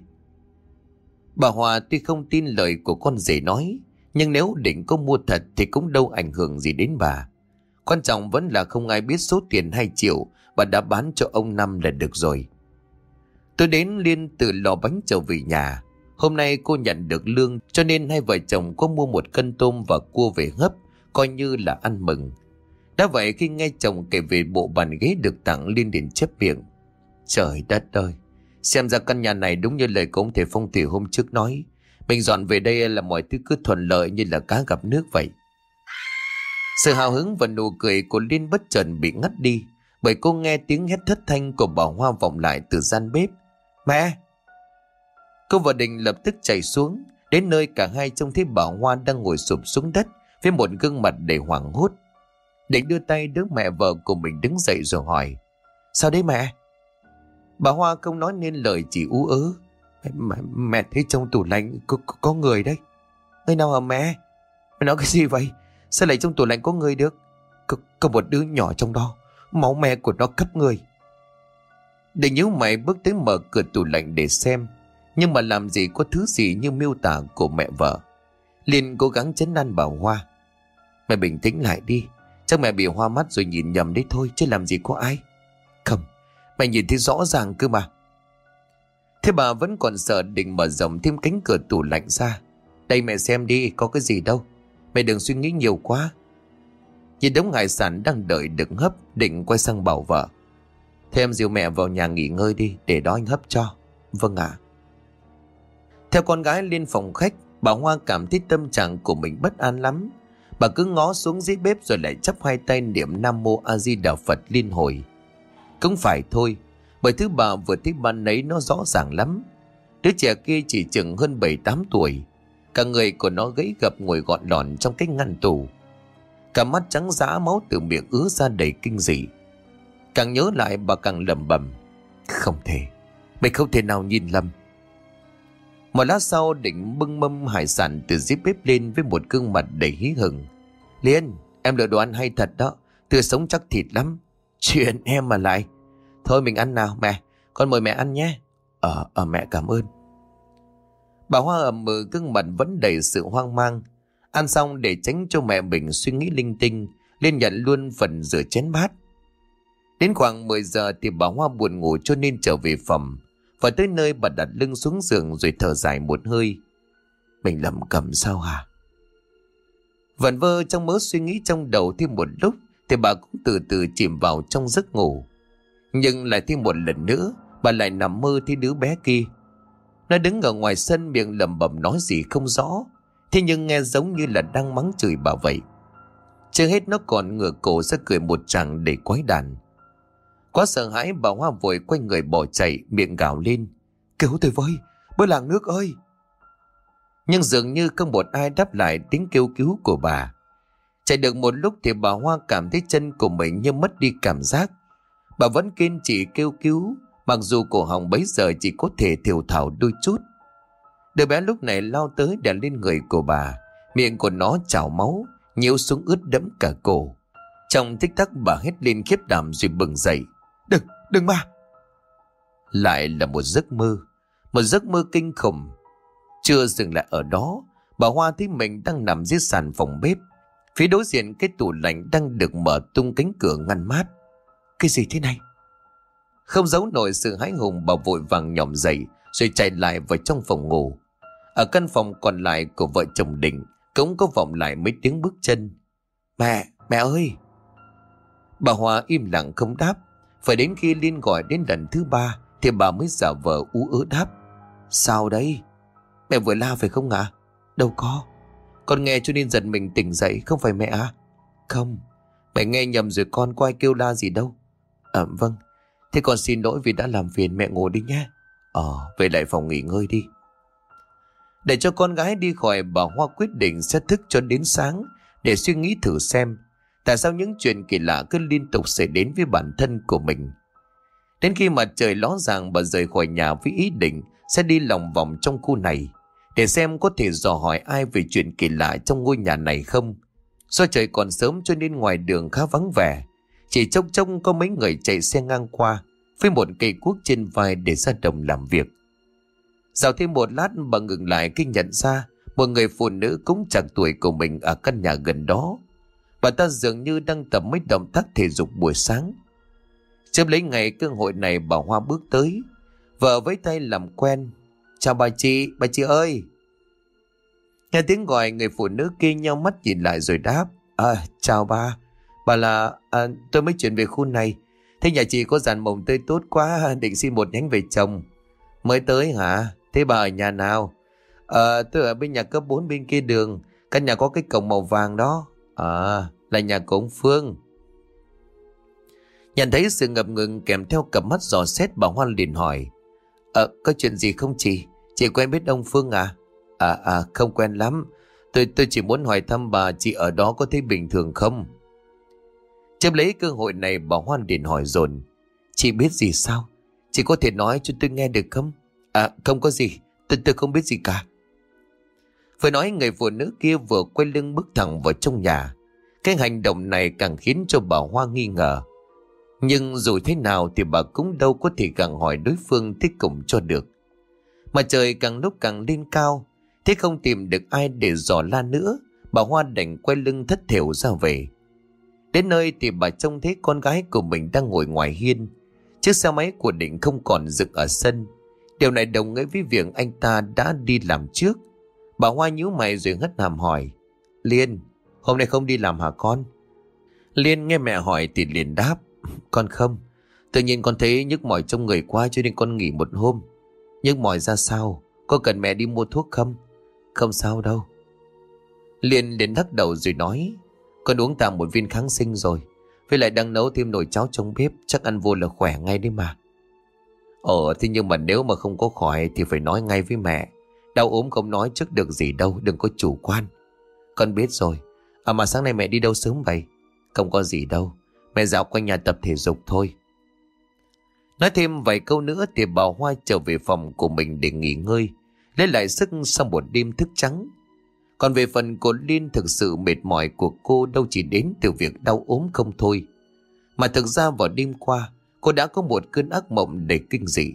A: Bà Hoa tuy không tin lời của con rể nói, nhưng nếu Định có mua thật thì cũng đâu ảnh hưởng gì đến bà. Quan trọng vẫn là không ai biết số tiền hai triệu bà đã bán cho ông Năm là được rồi. Tôi đến Liên từ lò bánh trở về nhà. Hôm nay cô nhận được lương cho nên hai vợ chồng có mua một cân tôm và cua về hấp, coi như là ăn mừng. Đã vậy khi nghe chồng kể về bộ bàn ghế được tặng, Liên liền chép miệng: Trời đất ơi, xem ra căn nhà này đúng như lời của ông thầy phong thủy hôm trước nói. Mình dọn về đây là mọi thứ cứ thuận lợi như là cá gặp nước vậy. Sự hào hứng và nụ cười của Liên bất chợt bị ngắt đi bởi cô nghe tiếng hét thất thanh của bà Hoa vọng lại từ gian bếp. Mẹ! Cô và Định lập tức chạy xuống, đến nơi cả hai trông thấy bà Hoa đang ngồi sụp xuống đất với một gương mặt đầy hoảng hốt. Định đưa tay đỡ mẹ vợ của mình đứng dậy rồi hỏi: Sao đấy mẹ? Bà Hoa không nói nên lời, chỉ ú ớ: Mẹ, mẹ thấy trong tủ lạnh có, có, có người đấy. Người nào hả mẹ? Mẹ nói cái gì vậy? Sao lại trong tủ lạnh có người được? Có, có một đứa nhỏ trong đó, máu me của nó khắp người. Định nhíu mày bước tới mở cửa tủ lạnh để xem, nhưng mà làm gì có thứ gì như miêu tả của mẹ vợ. Liền cố gắng trấn an bà Hoa: Mẹ bình tĩnh lại đi, chắc mẹ bị hoa mắt rồi nhìn nhầm đấy thôi, chứ làm gì có ai. Không, mẹ nhìn thấy rõ ràng cơ mà. Thế bà vẫn còn sợ, định mở rộng thêm cánh cửa tủ lạnh ra. Đây mẹ xem đi, có cái gì đâu, mẹ đừng suy nghĩ nhiều quá. Nhìn đống hải sản đang đợi được hấp, Định quay sang bảo vợ: Thế em dìu mẹ vào nhà nghỉ ngơi đi, để đó anh hấp cho. Vâng ạ. Theo con gái lên phòng khách, bà Hoa cảm thấy tâm trạng của mình bất an lắm. Bà cứ ngó xuống dưới bếp rồi lại chắp hai tay niệm Nam Mô A Di Đà Phật liên hồi. Cũng phải thôi, bởi thứ bà vừa thấy ban nấy nó rõ ràng lắm. Đứa trẻ kia chỉ chừng hơn bảy tám tuổi, cả người của nó gãy gập ngồi gọn lòn trong cái ngăn tủ. Cả mắt trắng dã, máu từ miệng ứa ra đầy kinh dị. Càng nhớ lại bà càng lẩm bẩm: Không thể, mày không thể nào nhìn lầm. Một lát sau, Định bưng mâm hải sản từ dưới bếp lên với một gương mặt đầy hí hửng: Liên, em lựa đồ ăn hay thật đó, tươi sống chắc thịt lắm. Chuyện em mà lại. Thôi mình ăn nào mẹ, con mời mẹ ăn nhé. Ờ, ờ mẹ cảm ơn. Bà Hoa ậm ừ, gương mặt vẫn đầy sự hoang mang. Ăn xong để tránh cho mẹ mình suy nghĩ linh tinh, Liên nhận luôn phần rửa chén bát. Đến khoảng mười giờ thì bà Hoa buồn ngủ cho nên trở về phòng. Và tới nơi bà đặt lưng xuống giường rồi thở dài một hơi: Mình lầm cầm sao hả? Vẩn vơ trong mớ suy nghĩ trong đầu thêm một lúc thì bà cũng từ từ chìm vào trong giấc ngủ. Nhưng lại thêm một lần nữa, bà lại nằm mơ thấy đứa bé kia. Nó đứng ở ngoài sân, miệng lẩm bẩm nói gì không rõ, thế nhưng nghe giống như là đang mắng chửi bà vậy. Chưa hết nó còn ngửa cổ ra cười một tràng để quái đản. Quá sợ hãi, bà Hoa vội quay người bỏ chạy, miệng gào lên: Cứu tôi với, bơi làng nước ơi! Nhưng dường như không một ai đáp lại tiếng kêu cứu của bà. Chạy được một lúc thì bà Hoa cảm thấy chân của mình như mất đi cảm giác. Bà vẫn kiên trì kêu cứu, mặc dù cổ họng bấy giờ chỉ có thể thều thào đôi chút. Đứa bé lúc này lao tới đè lên người của bà, miệng của nó trào máu, nhiều xuống ướt đẫm cả cổ. Trong tích tắc bà hét lên khiếp đảm rồi bừng dậy: Đừng, đừng mà! Lại là một giấc mơ, một giấc mơ kinh khủng. Chưa dừng lại ở đó, bà Hoa thấy mình đang nằm dưới sàn phòng bếp. Phía đối diện cái tủ lạnh đang được mở tung cánh cửa ngăn mát. Cái gì thế này? Không giấu nổi sự hãi hùng, bà vội vàng nhòm dậy rồi chạy lại vào trong phòng ngủ. Ở căn phòng còn lại của vợ chồng Định cũng có vọng lại mấy tiếng bước chân. Mẹ, mẹ ơi! Bà Hoa im lặng không đáp. Phải đến khi Liên gọi đến lần thứ ba thì bà mới giả vờ ú ớ đáp: Sao đấy? Mẹ vừa la phải không ạ? À? Đâu có, con nghe cho nên giật mình tỉnh dậy, không phải mẹ à? Không, mẹ nghe nhầm rồi con, có ai kêu la gì đâu. À vâng, thế con xin lỗi vì đã làm phiền, mẹ ngủ đi nhé. Ờ, về lại phòng nghỉ ngơi đi. Để cho con gái đi khỏi, bà Hoa quyết định sẽ thức cho đến sáng để suy nghĩ thử xem tại sao những chuyện kỳ lạ cứ liên tục xảy đến với bản thân của mình. Đến khi mặt trời ló dạng, bà rời khỏi nhà với ý định sẽ đi lòng vòng trong khu này để xem có thể dò hỏi ai về chuyện kỳ lạ trong ngôi nhà này không. Do trời còn sớm cho nên ngoài đường khá vắng vẻ, chỉ trông trông có mấy người chạy xe ngang qua với một cây cuốc trên vai để ra đồng làm việc. Dạo thêm một lát, bà ngừng lại khi nhận ra một người phụ nữ cũng chạc tuổi của mình ở căn nhà gần đó. Bà ta dường như đang tập mấy động tác thể dục buổi sáng. Chớp lấy ngày cơ hội này, bà Hoa bước tới, vợ với tay làm quen: Chào bà chị, bà chị ơi! Nghe tiếng gọi, người phụ nữ kia nheo mắt nhìn lại rồi đáp: À, chào bà. Bà là... À, tôi mới chuyển về khu này. Thế nhà chị có dàn mồng tươi tốt quá, định xin một nhánh về trồng. Mới tới hả? Thế bà ở nhà nào? Ờ, tôi ở bên nhà cấp bốn bên kia đường, căn nhà có cái cổng màu vàng đó. À, là nhà của ông Phương. Nhận thấy sự ngập ngừng kèm theo cặp mắt dò xét, bà Hoa liền hỏi: Ờ, có chuyện gì không chị? Chị quen biết ông Phương à? À à, không quen lắm. Tôi tôi chỉ muốn hỏi thăm bà, chị ở đó có thấy bình thường không? Chấp lấy cơ hội này, bà Hoa liền hỏi dồn: Chị biết gì sao? Chị có thể nói cho tôi nghe được không? À, không có gì. Tôi, tôi không biết gì cả. Vừa nói, người phụ nữ kia vừa quay lưng bước thẳng vào trong nhà. Cái hành động này càng khiến cho bà Hoa nghi ngờ. Nhưng dù thế nào thì bà cũng đâu có thể gặng hỏi đối phương thích cùng cho được. Mà trời càng lúc càng lên cao, thế không tìm được ai để dò la nữa, bà Hoa đành quay lưng thất thểu ra về. Đến nơi thì bà trông thấy con gái của mình đang ngồi ngoài hiên. Chiếc xe máy của Định không còn dựng ở sân. Điều này đồng nghĩa với việc anh ta đã đi làm trước. Bà Hoa nhíu mày rồi hất hàm hỏi: Liên, hôm nay không đi làm hả con? Liên nghe mẹ hỏi thì liền đáp: Con không. Tự nhiên con thấy nhức mỏi trong người quá cho nên con nghỉ một hôm. Nhức mỏi ra sao? Có cần mẹ đi mua thuốc không? Không sao đâu. Liên liền lắc đầu rồi nói: Con uống tạm một viên kháng sinh rồi. Với lại đang nấu thêm nồi cháo trong bếp, chắc ăn vô là khỏe ngay đấy mà. Ồ, thế nhưng mà nếu mà không có khỏi thì phải nói ngay với mẹ. Đau ốm không nói trước được gì đâu, đừng có chủ quan. Con biết rồi. À mà sáng nay mẹ đi đâu sớm vậy? Không có gì đâu, mẹ dạo quanh nhà tập thể dục thôi. Nói thêm vài câu nữa thì bà Hoa trở về phòng của mình để nghỉ ngơi, lấy lại sức sau một đêm thức trắng. Còn về phần của Liên, thực sự mệt mỏi của cô đâu chỉ đến từ việc đau ốm không thôi, mà thực ra vào đêm qua cô đã có một cơn ác mộng đầy kinh dị.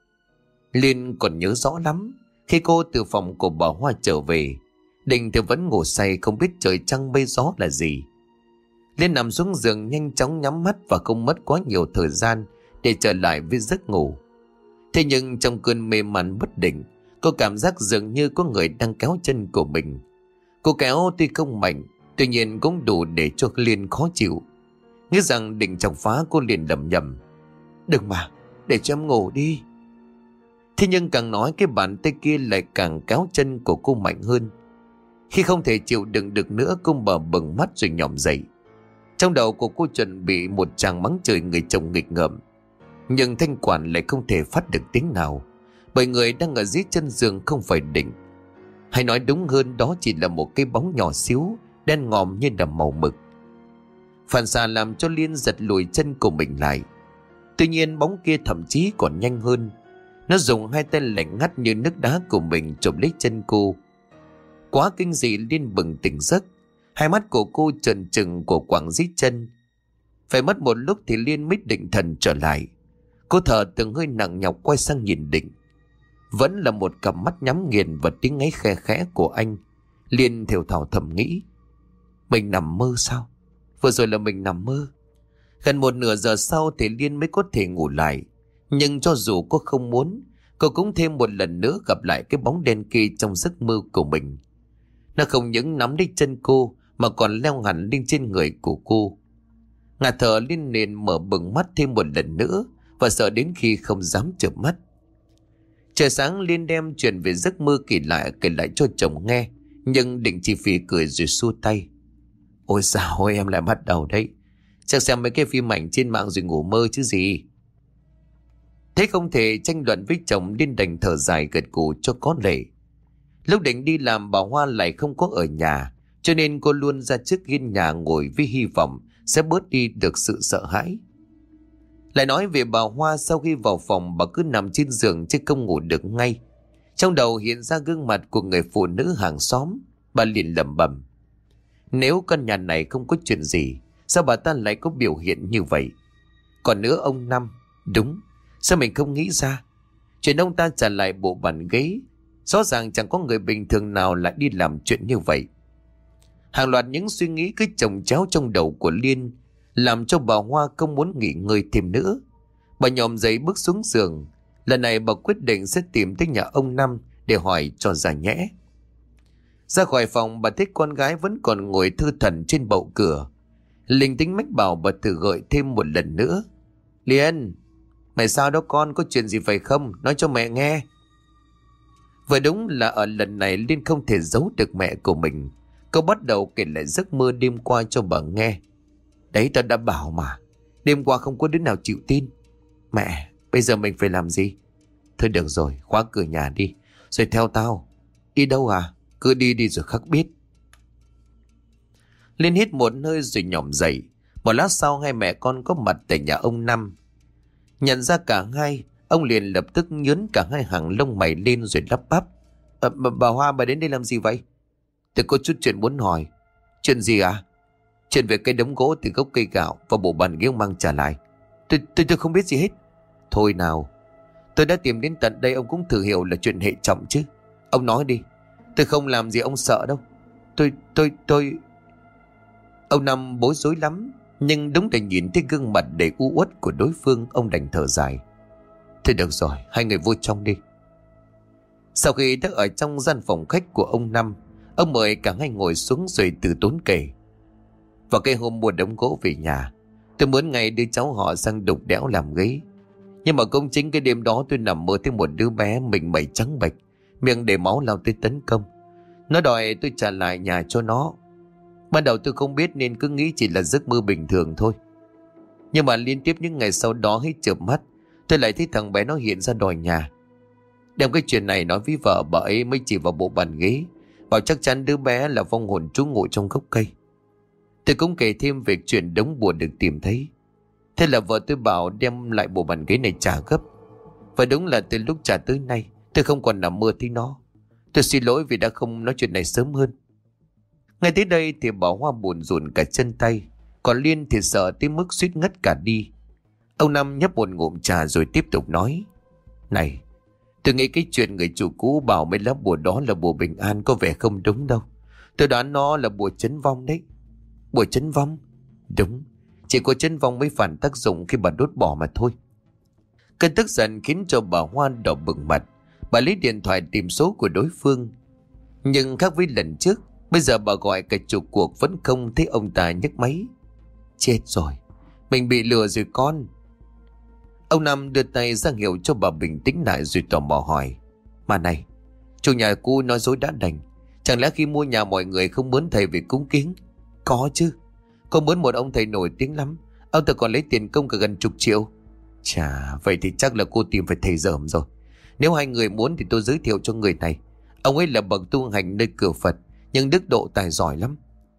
A: Liên còn nhớ rõ lắm, khi cô từ phòng của bà Hoa trở về, Định thì vẫn ngủ say không biết trời trăng mây gió là gì. Liên nằm xuống giường nhanh chóng nhắm mắt và không mất quá nhiều thời gian để trở lại với giấc ngủ. Thế nhưng trong cơn mê man bất định, cô cảm giác dường như có người đang kéo chân của mình. Cô kéo tuy không mạnh, tuy nhiên cũng đủ để cho Liên khó chịu. Nghĩ rằng định chọc phá, cô liền lẩm nhẩm: Đừng mà, để cho em ngủ đi. Thế nhưng càng nói, cái bàn tay kia lại càng kéo chân của cô mạnh hơn. Khi không thể chịu đựng được nữa, cô mở bừng mắt rồi nhòm dậy. Trong đầu của cô chuẩn bị một tràng mắng chửi người chồng nghịch ngợm, nhưng thanh quản lại không thể phát được tiếng nào, bởi người đang ở dưới chân giường không phải Định. Hay nói đúng hơn, đó chỉ là một cái bóng nhỏ xíu, đen ngòm như là màu mực. Phản xạ làm cho Liên giật lùi chân của mình lại. Tuy nhiên bóng kia thậm chí còn nhanh hơn. Nó dùng hai tay lạnh ngắt như nước đá của mình chụp lấy chân cô. Quá kinh dị, Liên bừng tỉnh giấc. Hai mắt của cô trợn trừng của quảng dưới chân. Phải mất một lúc thì Liên mới định thần trở lại. Cô thở từng hơi nặng nhọc quay sang nhìn Định. Vẫn là một cặp mắt nhắm nghiền và tiếng ngáy khe khẽ của anh. Liên thều thào thầm nghĩ: Mình nằm mơ sao? Vừa rồi là mình nằm mơ. Gần một nửa giờ sau thì Liên mới có thể ngủ lại. Nhưng cho dù cô không muốn, cô cũng thêm một lần nữa gặp lại cái bóng đen kia trong giấc mơ của mình. Nó không những nắm lấy chân cô mà còn leo hẳn lên trên người của cô. Ngạt thở, Liên liền mở bừng mắt thêm một lần nữa và sợ đến khi không dám chợp mắt. Trời sáng, Liên đem chuyện về giấc mơ kỳ lạ kể lại cho chồng nghe, nhưng Định chỉ phì cười rồi xua tay: Ôi sao ôi, em lại bắt đầu đấy. Chắc xem mấy cái phim ảnh trên mạng rồi ngủ mơ chứ gì. Thế không thể tranh luận với chồng, Liên đành thở dài gật gù cho có lệ. Lúc Định đi làm, bà Hoa lại không có ở nhà, cho nên cô luôn ra trước hiên nhà ngồi với hy vọng sẽ bớt đi được sự sợ hãi. Lại nói về bà Hoa, sau khi vào phòng bà cứ nằm trên giường chứ không ngủ được ngay. Trong đầu hiện ra gương mặt của người phụ nữ hàng xóm. Bà liền lẩm bẩm: Nếu căn nhà này không có chuyện gì, sao bà ta lại có biểu hiện như vậy? Còn nữa ông Năm, đúng, sao mình không nghĩ ra? Chuyện ông ta trả lại bộ bàn ghế, rõ ràng chẳng có người bình thường nào lại đi làm chuyện như vậy. Hàng loạt những suy nghĩ cứ chồng chéo trong đầu của Liên, làm cho bà Hoa không muốn nghỉ ngơi thêm nữa. Bà nhòm dậy bước xuống giường. Lần này bà quyết định sẽ tìm tới nhà ông Năm để hỏi cho ra nhẽ. Ra khỏi phòng, bà thấy con gái vẫn còn ngồi thư thẩn trên bậu cửa. Linh tính mách bảo bà thử gọi thêm một lần nữa: Liên, mày sao đó con, có chuyện gì phải không? Nói cho mẹ nghe. Vừa đúng là ở lần này Liên không thể giấu được mẹ của mình. Cô bắt đầu kể lại giấc mơ đêm qua cho bà nghe. Đấy, tao đã bảo mà, Đêm qua không có đứa nào chịu tin. Mẹ, bây giờ mình phải làm gì? Thôi được rồi, khóa cửa nhà đi, rồi theo tao. Đi đâu à? Cứ đi đi rồi khắc biết. Liên hít một hơi rồi nhỏm dậy. Một lát sau hai mẹ con có mặt tại nhà ông Năm. Nhận ra cả hai, ông liền lập tức nhớn cả hai hàng lông mày lên rồi lắp bắp. À, bà, bà Hoa, bà đến đây làm gì vậy? Tôi có chút chuyện muốn hỏi. Chuyện gì à? Chuyện về cây đống gỗ từ gốc cây gạo và bộ bàn ghế ông mang trả lại. Tôi, tôi, tôi không biết gì hết. Thôi nào, tôi đã tìm đến tận đây, ông cũng thử hiểu là chuyện hệ trọng chứ. Ông nói đi, tôi không làm gì ông sợ đâu. Tôi, tôi, tôi... Ông Năm bối rối lắm, nhưng đúng là nhìn thấy gương mặt đầy u uất của đối phương, ông đành thở dài. Thôi được rồi, hai người vô trong đi. Sau khi đã ở trong gian phòng khách của ông Năm, ông mời cả hai ngồi xuống rồi từ tốn kể. Vào cái hôm mua đống gỗ về nhà, tôi muốn ngày đưa cháu họ sang đục đẽo làm ghế. Nhưng mà cũng chính cái đêm đó tôi nằm mơ thấy một đứa bé mình mẩy trắng bệch, miệng để máu lao tới tấn công. Nó đòi tôi trả lại nhà cho nó. Ban đầu tôi không biết nên cứ nghĩ chỉ là giấc mơ bình thường thôi. Nhưng mà liên tiếp những ngày sau đó hết chợp mắt, tôi lại thấy thằng bé nó hiện ra đòi nhà. Đem cái chuyện này nói với vợ, bà ấy mới chỉ vào bộ bàn ghế, bảo chắc chắn đứa bé là vong hồn trú ngụ trong gốc cây. Tôi cũng kể thêm về chuyện đống bùa được tìm thấy. Thế là vợ tôi bảo đem lại bộ bàn ghế này trả gấp. Và đúng là từ lúc trả tới nay, tôi không còn nằm mơ thấy nó. Tôi xin lỗi vì đã không nói chuyện này sớm hơn. Ngay tới đây thì bà Hoa buồn rùn cả chân tay, còn Liên thì sợ tới mức suýt ngất cả đi. Ông Năm nhấp một ngụm trà rồi tiếp tục nói. Này, tôi nghĩ cái chuyện người chủ cũ bảo mấy lá bùa đó là bùa bình an có vẻ không đúng đâu. Tôi đoán nó là bùa chấn vong đấy. Bùa chấn vong? Đúng, chỉ có chấn vong mới phản tác dụng khi bà đốt bỏ mà thôi. Cơn tức giận khiến cho bà Hoa đỏ bừng mặt. Bà lấy điện thoại tìm số của đối phương. Nhưng khác với lần trước, bây giờ bà gọi cả chục cuộc vẫn không thấy ông ta nhấc máy. Chết rồi, mình bị lừa rồi con. Ông Năm đưa tay ra hiệu cho bà bình tĩnh lại rồi tò mò hỏi. Mà này, chủ nhà cũ nói dối đã đành. Chẳng lẽ khi mua nhà mọi người không muốn thầy về cúng kiến? Có chứ, có muốn một ông thầy nổi tiếng lắm. Ông ta còn lấy tiền công cả gần chục triệu. Chà, vậy thì chắc là cô tìm phải thầy dởm rồi. Nếu hai người muốn thì tôi giới thiệu cho người này. Ông ấy là bậc tu hành nơi cửa Phật, nhưng đức độ tài giỏi lắm.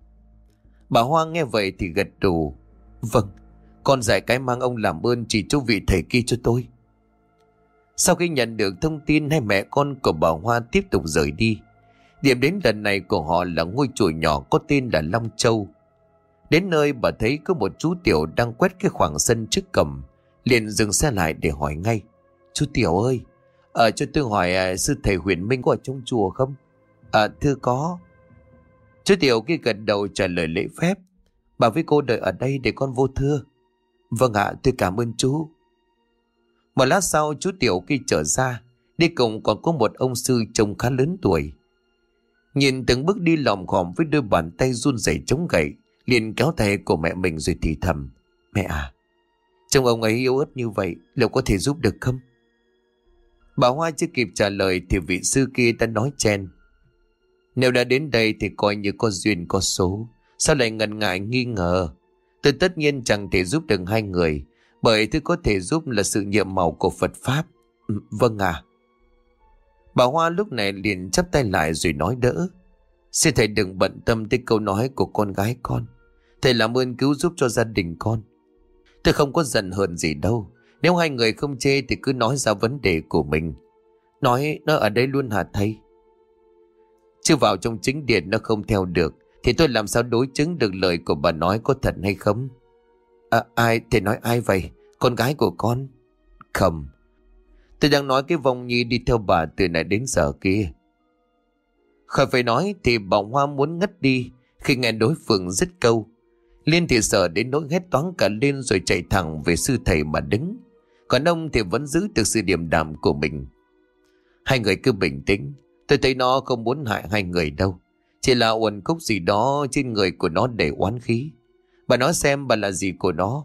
A: Bà Hoa nghe vậy thì gật đầu. Vâng, con dạy cái mang ông làm ơn chỉ cho vị thầy kia cho tôi. Sau khi nhận được thông tin, hai mẹ con của bà Hoa tiếp tục rời đi. Điểm đến lần này của họ là ngôi chùa nhỏ có tên là Long Châu. Đến nơi bà thấy có một chú Tiểu đang quét cái khoảng sân trước cổng, liền dừng xe lại để hỏi ngay. Chú Tiểu ơi, ở cho tôi hỏi à, sư thầy Huyền Minh có ở trong chùa không? À thưa có. Chú Tiểu kia gật đầu trả lời lễ phép. Bà với cô đợi ở đây để con vô thưa. Vâng ạ, tôi cảm ơn chú. Một lát sau chú Tiểu kia trở ra, đi cùng còn có một ông sư trông khá lớn tuổi. Nhìn từng bước đi lòm khòm với đôi bàn tay run rẩy chống gậy, liền kéo tay của mẹ mình rồi thì thầm. Mẹ à, trông ông ấy yếu ớt như vậy, liệu có thể giúp được không? Bà Hoa chưa kịp trả lời thì vị sư kia đã nói chen. Nếu đã đến đây thì coi như có duyên có số, sao lại ngần ngại nghi ngờ? Tôi tất nhiên chẳng thể giúp được hai người, bởi tôi có thể giúp là sự nhiệm màu của Phật Pháp. Ừ, vâng à. Bà Hoa lúc này liền chắp tay lại rồi nói đỡ. Xin thầy đừng bận tâm tới câu nói của con gái con. Thầy làm ơn cứu giúp cho gia đình con. Tôi không có giận hờn gì đâu. Nếu hai người không chê thì cứ nói ra vấn đề của mình. Nói nó ở đây luôn hả thầy? Chứ vào trong chính điện nó không theo được, thì tôi làm sao đối chứng được lời của bà nói có thật hay không? À, ai? Thầy nói ai vậy? Con gái của con? Không, tôi đang nói cái vong nhi đi theo bà từ nãy đến giờ kia. Khỏi phải nói thì bà Hoa muốn ngất đi khi nghe đối phương dứt câu. Liên thì sợ đến nỗi hét toáng cả lên rồi chạy thẳng về sư thầy mà đứng. Còn ông thì vẫn giữ được sự điềm đạm của mình. Hai người cứ bình tĩnh. Tôi thấy nó không muốn hại hai người đâu. Chỉ là uẩn khúc gì đó trên người của nó để oán khí. Bà nói xem bà là gì của nó.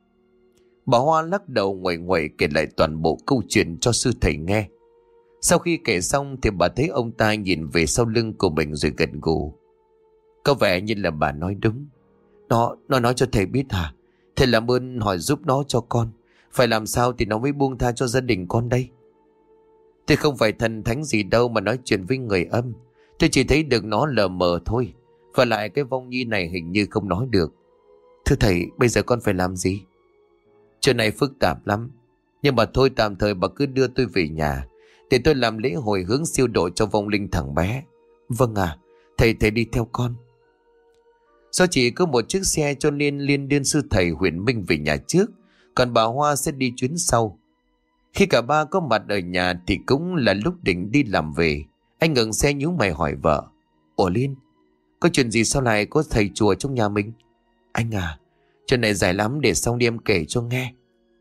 A: Bà Hoa lắc đầu nguậy nguậy kể lại toàn bộ câu chuyện cho sư thầy nghe. Sau khi kể xong thì bà thấy ông ta nhìn về sau lưng của mình rồi gật gù. Có vẻ như là bà nói đúng. Nó, nó nói cho thầy biết hả? Thầy làm ơn hỏi giúp nó cho con. Phải làm sao thì nó mới buông tha cho gia đình con đây? Tôi không phải thần thánh gì đâu mà nói chuyện với người âm. Tôi chỉ thấy được nó lờ mờ thôi. Và lại cái vong nhi này hình như không nói được. Thưa thầy, bây giờ con phải làm gì? Chuyện này phức tạp lắm. Nhưng mà thôi, tạm thời bà cứ đưa tôi về nhà để tôi làm lễ hồi hướng siêu độ cho vong linh thằng bé. Vâng à, thầy thầy đi theo con. Do chỉ có một chiếc xe cho nên Liên điên sư thầy Huyền Minh về nhà trước, còn bà Hoa sẽ đi chuyến sau. Khi cả ba có mặt ở nhà thì cũng là lúc định đi làm về. Anh ngừng xe nhíu mày hỏi vợ: Ủa Liên, có chuyện gì sao lại có thầy chùa trong nhà mình? Anh à, chuyện này dài lắm, để xong đi em kể cho nghe.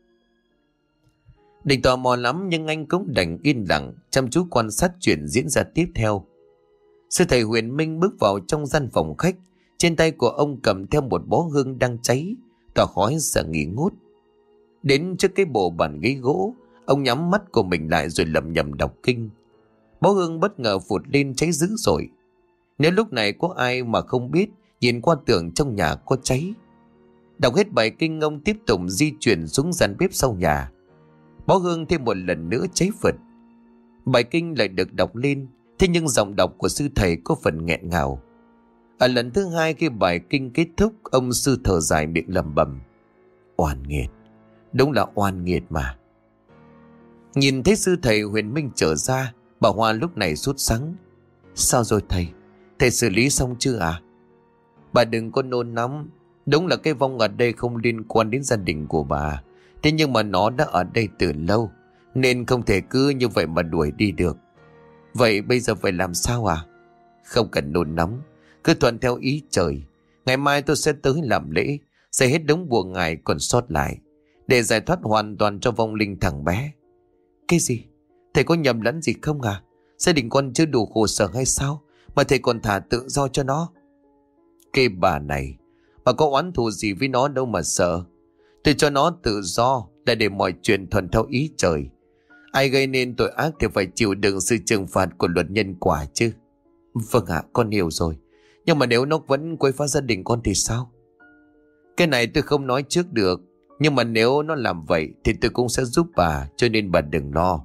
A: Định tò mò lắm nhưng anh cũng đành yên lặng chăm chú quan sát chuyện diễn ra tiếp theo. Sư thầy Huyền Minh bước vào trong gian phòng khách. Trên tay của ông cầm theo một bó hương đang cháy, tỏa khói sợ nghỉ ngút. Đến trước cái bộ bàn ghế gỗ, ông nhắm mắt của mình lại rồi lẩm nhẩm đọc kinh. Bó hương bất ngờ phụt lên cháy dữ dội. Nếu lúc này có ai mà không biết, nhìn qua tưởng trong nhà có cháy. Đọc hết bài kinh, ông tiếp tục di chuyển xuống gian bếp sau nhà. Bó hương thêm một lần nữa cháy phật. Bài kinh lại được đọc lên, thế nhưng giọng đọc của sư thầy có phần nghẹn ngào. Ở lần thứ hai khi bài kinh kết thúc, ông sư thở dài miệng lẩm bẩm: Oan nghiệt, đúng là oan nghiệt mà. Nhìn thấy sư thầy Huyền Minh trở ra, bà Hoa lúc này sốt sắng: Sao rồi thầy? Thầy xử lý xong chưa à? Bà đừng có nôn nóng. Đúng là cái vong ở đây không liên quan đến gia đình của bà, thế nhưng mà nó đã ở đây từ lâu, nên không thể cứ như vậy mà đuổi đi được. Vậy bây giờ phải làm sao à? Không cần nôn nóng, cứ thuận theo ý trời. Ngày mai tôi sẽ tới làm lễ, sẽ hết đống bùa ngải còn sót lại, để giải thoát hoàn toàn cho vong linh thằng bé. Cái gì? Thầy có nhầm lẫn gì không à? Gia đình con chưa đủ khổ sở hay sao mà thầy còn thả tự do cho nó? Cái bà này, bà có oán thù gì với nó đâu mà sợ. Tôi cho nó tự do là để mọi chuyện thuận theo ý trời. Ai gây nên tội ác thì phải chịu đựng sự trừng phạt của luật nhân quả chứ. Vâng ạ, con hiểu rồi. Nhưng mà nếu nó vẫn quấy phá gia đình con thì sao? Cái này tôi không nói trước được. Nhưng mà nếu nó làm vậy thì tôi cũng sẽ giúp bà, cho nên bà đừng lo.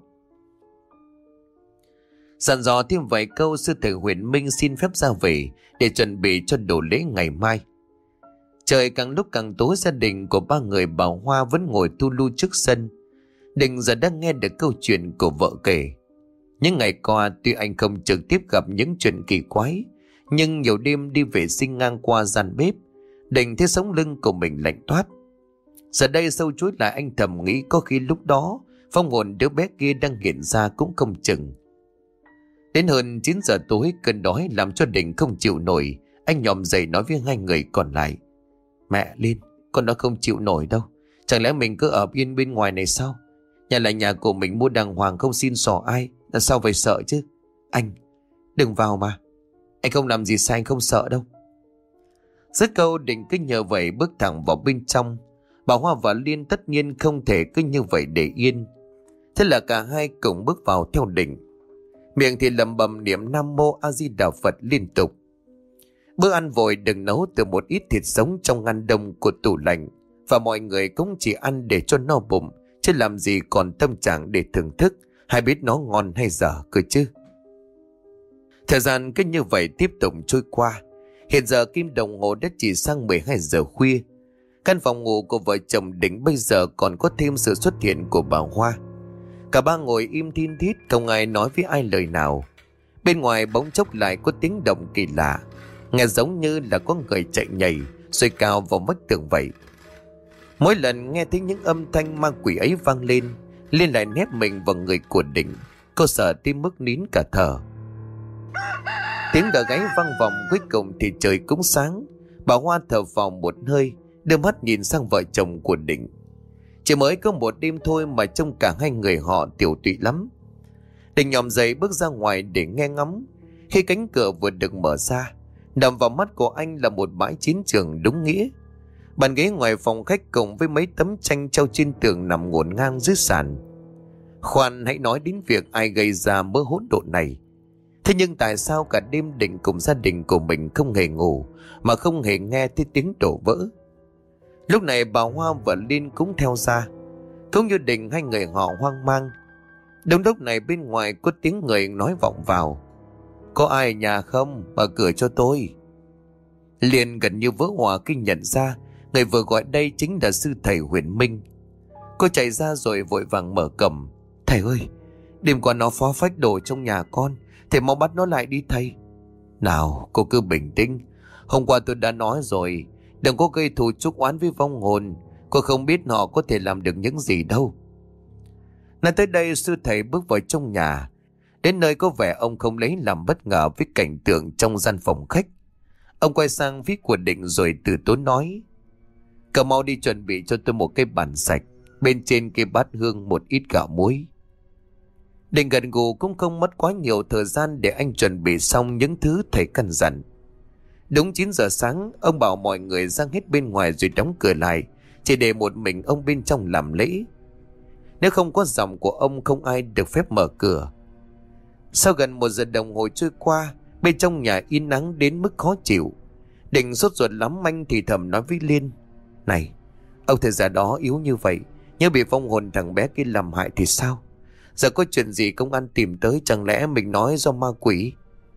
A: Dặn dò thêm vài câu, sư thầy Huyền Minh xin phép ra về để chuẩn bị cho đồ lễ ngày mai. Trời càng lúc càng tối, gia đình của ba người bà Hoa vẫn ngồi thu lu trước sân. Định giờ đang nghe được câu chuyện của vợ kể. Những ngày qua tuy anh không trực tiếp gặp những chuyện kỳ quái, nhưng nhiều đêm đi vệ sinh ngang qua gian bếp, Định thấy sống lưng của mình lạnh toát. Giờ đây sâu chuỗi lại, anh thầm nghĩ có khi lúc đó phong hồn đứa bé kia đang hiện ra cũng không chừng. Đến hơn chín giờ tối, cơn đói làm cho Định không chịu nổi. Anh nhòm dậy nói với hai người còn lại: Mẹ Liên, con nó không chịu nổi đâu. Chẳng lẽ mình cứ ở yên bên ngoài này sao? Nhà là nhà của mình mua đàng hoàng, không xin xỏ ai, là sao phải sợ chứ? Anh, đừng vào mà. Anh không làm gì sai, anh không sợ đâu. Dứt câu, Định cứ nhờ vậy bước thẳng vào bên trong. Bà Hoa và Liên tất nhiên không thể cứ như vậy để yên. Thế là cả hai cùng bước vào theo Định. Miệng thì lẩm bẩm niệm Nam Mô A Di Đà Phật liên tục. Bữa ăn vội được nấu từ một ít thịt sống trong ngăn đông của tủ lạnh, và mọi người cũng chỉ ăn để cho no bụng, chứ làm gì còn tâm trạng để thưởng thức hay biết nó ngon hay dở cơ chứ. Thời gian cứ như vậy tiếp tục trôi qua. Hiện giờ kim đồng hồ đã chỉ sang mười hai giờ khuya. Căn phòng ngủ của vợ chồng Định bây giờ còn có thêm sự xuất hiện của bà Hoa. Cả ba ngồi im thin thít, không ai nói với ai lời nào. Bên ngoài bỗng chốc lại có tiếng động kỳ lạ, nghe giống như là có người chạy nhảy rồi cào vào vách tường vậy. Mỗi lần nghe thấy những âm thanh ma quỷ ấy vang lên, Liên lại nép mình vào người của Định. Cô sợ tới mức nín cả thở. Tiếng gà gáy vang vọng, cuối cùng thì trời cũng sáng. Bà Hoa thở vào một hơi, đưa mắt nhìn sang vợ chồng của Định. Chỉ mới có một đêm thôi mà trông cả hai người họ tiểu tụy lắm. Định nhòm dậy bước ra ngoài để nghe ngóng. Khi cánh cửa vừa được mở ra, đập vào mắt của anh là một bãi chiến trường đúng nghĩa. Bàn ghế ngoài phòng khách cùng với mấy tấm tranh treo trên tường nằm ngổn ngang dưới sàn. Khoan hãy nói đến việc ai gây ra mớ hỗn độn này. Thế nhưng tại sao cả đêm Định cùng gia đình của mình không hề ngủ, mà không hề nghe thấy tiếng đổ vỡ? Lúc này bà Hoa và Liên cũng theo ra. Cũng như Định, hai người họ hoang mang. Đúng lúc này bên ngoài có tiếng người nói vọng vào: "Có ai ở nhà không? Mở cửa cho tôi." Liên gần như vỡ hòa khi nhận ra người vừa gọi đây chính là sư thầy Huyền Minh. Cô chạy ra rồi vội vàng mở cổng: "Thầy ơi, đêm qua nó phá phách đồ trong nhà con, thầy mau bắt nó lại đi thầy." "Nào, cô cứ bình tĩnh. Hôm qua tôi đã nói rồi, đừng có gây thù chuốc oán với vong hồn. Cô không biết họ có thể làm được những gì đâu." Nói tới đây, sư thầy bước vào trong nhà. Đến nơi có vẻ ông không lấy làm bất ngờ với cảnh tượng trong gian phòng khách. Ông quay sang phía của Định rồi từ tốn nói: "Cậu mau đi chuẩn bị cho tôi một cái bàn sạch, bên trên cái bát hương một ít gạo muối." Định gật gù, cũng không mất quá nhiều thời gian để anh chuẩn bị xong những thứ thầy căn dặn. Đúng chín giờ sáng, ông bảo mọi người ra hết bên ngoài rồi đóng cửa lại, chỉ để một mình ông bên trong làm lễ. Nếu không có giọng của ông, không ai được phép mở cửa. Sau gần một giờ đồng hồ trôi qua, bên trong nhà yên ắng đến mức khó chịu. Định sốt ruột lắm, anh thì thầm nói với Liên: "Này, ông thầy già đó yếu như vậy, nhớ bị vong hồn thằng bé kia làm hại thì sao? Giờ có chuyện gì công an tìm tới, chẳng lẽ mình nói do ma quỷ?"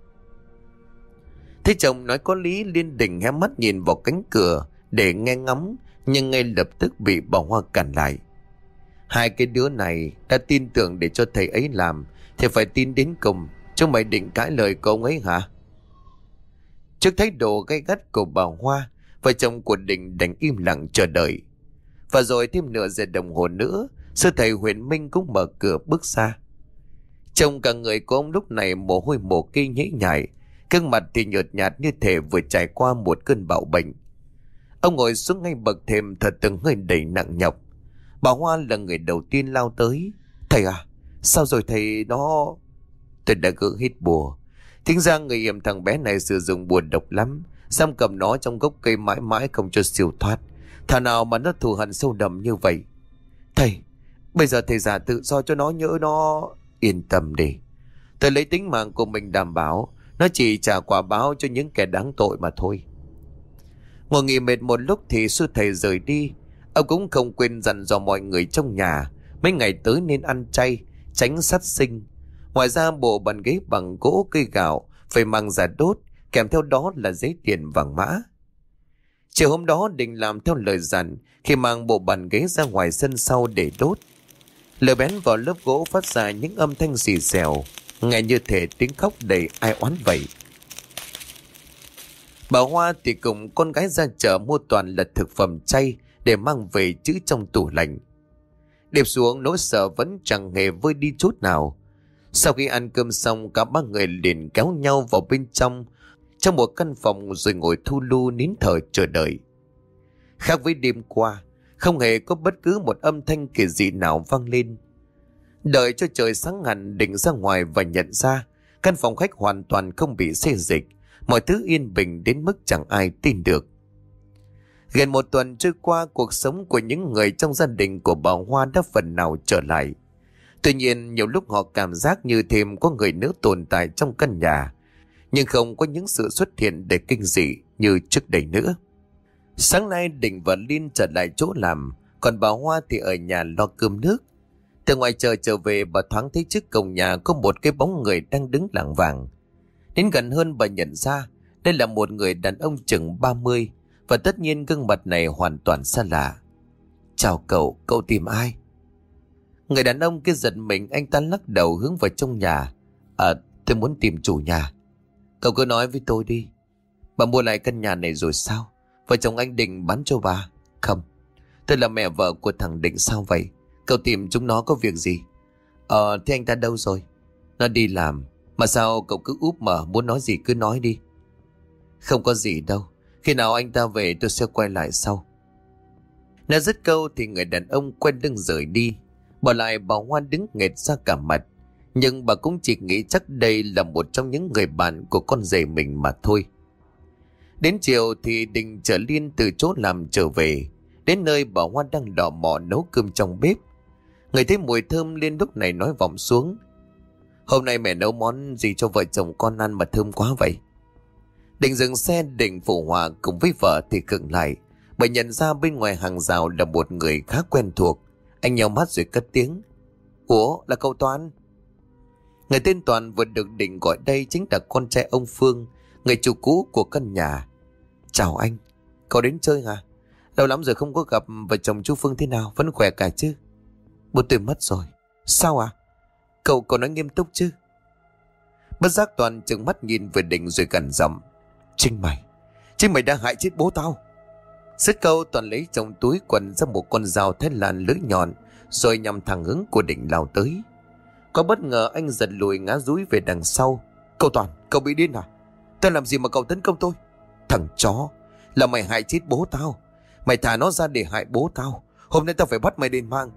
A: Thế chồng nói có lý, Liên Định hé mắt nhìn vào cánh cửa để nghe ngắm, nhưng ngay lập tức bị bà Hoa cản lại: "Hai cái đứa này đã tin tưởng để cho thầy ấy làm thì phải tin đến cùng. Chúng mày định cãi lời của ông ấy hả?" Trước thái độ gay gắt của bà Hoa, vợ chồng của Định đành im lặng chờ đợi. Và rồi thêm nửa giờ đồng hồ nữa, sư thầy Huyền Minh cũng mở cửa bước ra. Trông cả người của ông lúc này mồ hôi mồ kê nhễ nhại, gương mặt thì nhợt nhạt như thể vừa trải qua một cơn bạo bệnh. Ông ngồi xuống ngay bậc thềm, thật từng hơi đầy nặng nhọc. Bà Hoa là người đầu tiên lao tới: "Thầy à, sao rồi thầy nó..." "Tôi đã gỡ hết bùa. Tính ra người yểm thằng bé này sử dụng bùa độc lắm, giam cầm nó trong gốc cây mãi mãi không cho siêu thoát. Thà nào mà nó thù hận sâu đậm như vậy. Thầy, bây giờ thầy giả tự do cho nó, nhỡ nó..." "Yên tâm đi, tôi lấy tính mạng của mình đảm bảo. Nó chỉ trả quả báo cho những kẻ đáng tội mà thôi." Ngồi nghỉ mệt một lúc thì sư thầy rời đi. Ông cũng không quên dặn dò mọi người trong nhà mấy ngày tới nên ăn chay, tránh sát sinh. Ngoài ra bộ bàn ghế bằng gỗ cây gạo phải mang ra đốt, kèm theo đó là giấy tiền vàng mã. Chiều hôm đó Định làm theo lời dặn khi mang bộ bàn ghế ra ngoài sân sau để đốt. Lời bén vào lớp gỗ phát ra những âm thanh xì xèo, nghe như thể tiếng khóc đầy ai oán vậy. Bà Hoa thì cùng con gái ra chợ mua toàn là thực phẩm chay để mang về trữ trong tủ lạnh. Đêm xuống, nỗi sợ vẫn chẳng hề vơi đi chút nào. Sau khi ăn cơm xong, cả ba người liền kéo nhau vào bên trong trong một căn phòng rồi ngồi thu lu nín thở chờ đợi. Khác với đêm qua, không hề có bất cứ một âm thanh kỳ dị nào vang lên. Đợi cho trời sáng hẳn, Định ra ngoài và nhận ra căn phòng khách hoàn toàn không bị xê dịch, mọi thứ yên bình đến mức chẳng ai tin được. Gần một tuần trôi qua, cuộc sống của những người trong gia đình của bà Hoa đã phần nào trở lại. Tuy nhiên, nhiều lúc họ cảm giác như thêm có người nữa tồn tại trong căn nhà, nhưng không có những sự xuất hiện để kinh dị như trước đây nữa. Sáng nay Định và Liên trở lại chỗ làm, còn bà Hoa thì ở nhà lo cơm nước. Từ ngoài chợ trở về, bà thoáng thấy trước cổng nhà có một cái bóng người đang đứng lảng vảng. Đến gần hơn, bà nhận ra đây là một người đàn ông chừng ba mươi, và tất nhiên gương mặt này hoàn toàn xa lạ. "Chào cậu, cậu tìm ai?" Người đàn ông kia giật mình, anh ta lắc đầu hướng vào trong nhà. "À, tôi muốn tìm chủ nhà." "Cậu cứ nói với tôi đi. Bà mua lại căn nhà này rồi sao? Vợ chồng anh định bán cho bà?" "Không, tôi là mẹ vợ của thằng Định." "Sao vậy? Cậu tìm chúng nó có việc gì?" "Ờ, thế anh ta đâu rồi?" "Nó đi làm. Mà sao cậu cứ úp mở, muốn nói gì cứ nói đi." "Không có gì đâu. Khi nào anh ta về tôi sẽ quay lại sau." Nói dứt câu thì người đàn ông quay lưng rời đi, bỏ lại bà Hoa đứng nghẹt ra cả mặt. Nhưng bà cũng chỉ nghĩ chắc đây là một trong những người bạn của con rể mình mà thôi. Đến chiều thì Định chở Liên từ chỗ làm trở về. Đến nơi bà Hoa đang đỏ mò nấu cơm trong bếp. Người thấy mùi thơm, Liên lúc này nói vọng xuống: "Hôm nay mẹ nấu món gì cho vợ chồng con ăn mà thơm quá vậy?" Định dừng xe định phụ họa cùng với vợ thì khựng lại. bởi nhận ra bên ngoài hàng rào là một người khá quen thuộc. Anh nheo mắt rồi cất tiếng: Ủa, là cậu Toàn? Người tên Toàn vừa được Định gọi đây chính là con trai ông Phương, người chủ cũ của căn nhà. Chào anh, cậu đến chơi hả? Lâu lắm rồi không có gặp. Vợ chồng chú Phương thế nào, vẫn khỏe cả chứ? Bố tôi mất rồi. Sao à? Cậu cậu nói nghiêm túc chứ? Bất giác Toàn trừng mắt nhìn về Định rồi gằn giọng: Chính mày, chính mày đã hại chết bố tao. Dứt câu, Toàn lấy trong túi quần ra một con dao Thái Lan lưỡi nhọn, rồi nhằm thẳng hướng của Định lao tới. Có bất ngờ anh giật lùi ngã dúi về đằng sau. Cậu Toàn, cậu bị điên à? Tao làm gì mà cậu tấn công tôi? Thằng chó, là mày hại chết bố tao. Mày thả nó ra để hại bố tao. Hôm nay tao phải bắt mày đền mạng.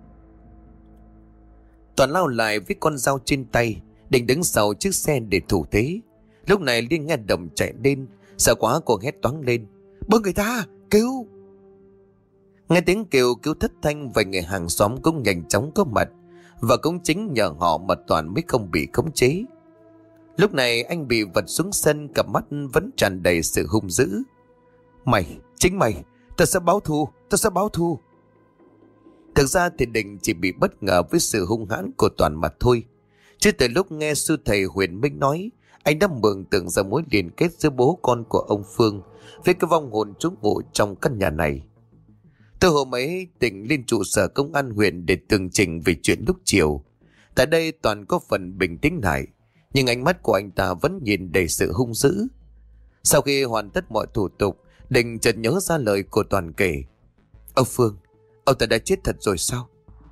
A: Toàn lao lại với con dao trên tay, định đứng sau chiếc xe để thủ thế. Lúc này Liên nghe động chạy lên, sợ quá cô hét toáng lên: Bớ người ta, cứu! Nghe tiếng kêu cứu thất thanh, vài người hàng xóm cũng nhanh chóng có mặt, và cũng chính nhờ họ mà Toàn mới không bị khống chế. Lúc này anh bị vật xuống sân, cặp mắt vẫn tràn đầy sự hung dữ. Mày, chính mày, tao sẽ báo thù, tao sẽ báo thù. Thực ra thì Định chỉ bị bất ngờ với sự hung hãn của Toàn mà thôi. Chứ từ lúc nghe sư thầy Huyền Minh nói, anh đã mường tượng ra mối liên kết giữa bố con của ông Phương với cái vong hồn trú ngụ trong căn nhà này. Từ hôm ấy, Định lên trụ sở công an huyện để tường trình về chuyện lúc chiều. Tại đây Toàn có phần bình tĩnh lại, nhưng ánh mắt của anh ta vẫn nhìn đầy sự hung dữ. Sau khi hoàn tất mọi thủ tục, Định chợt nhớ ra lời của Toàn kể: Ông Phương, ông ta đã chết thật rồi sao?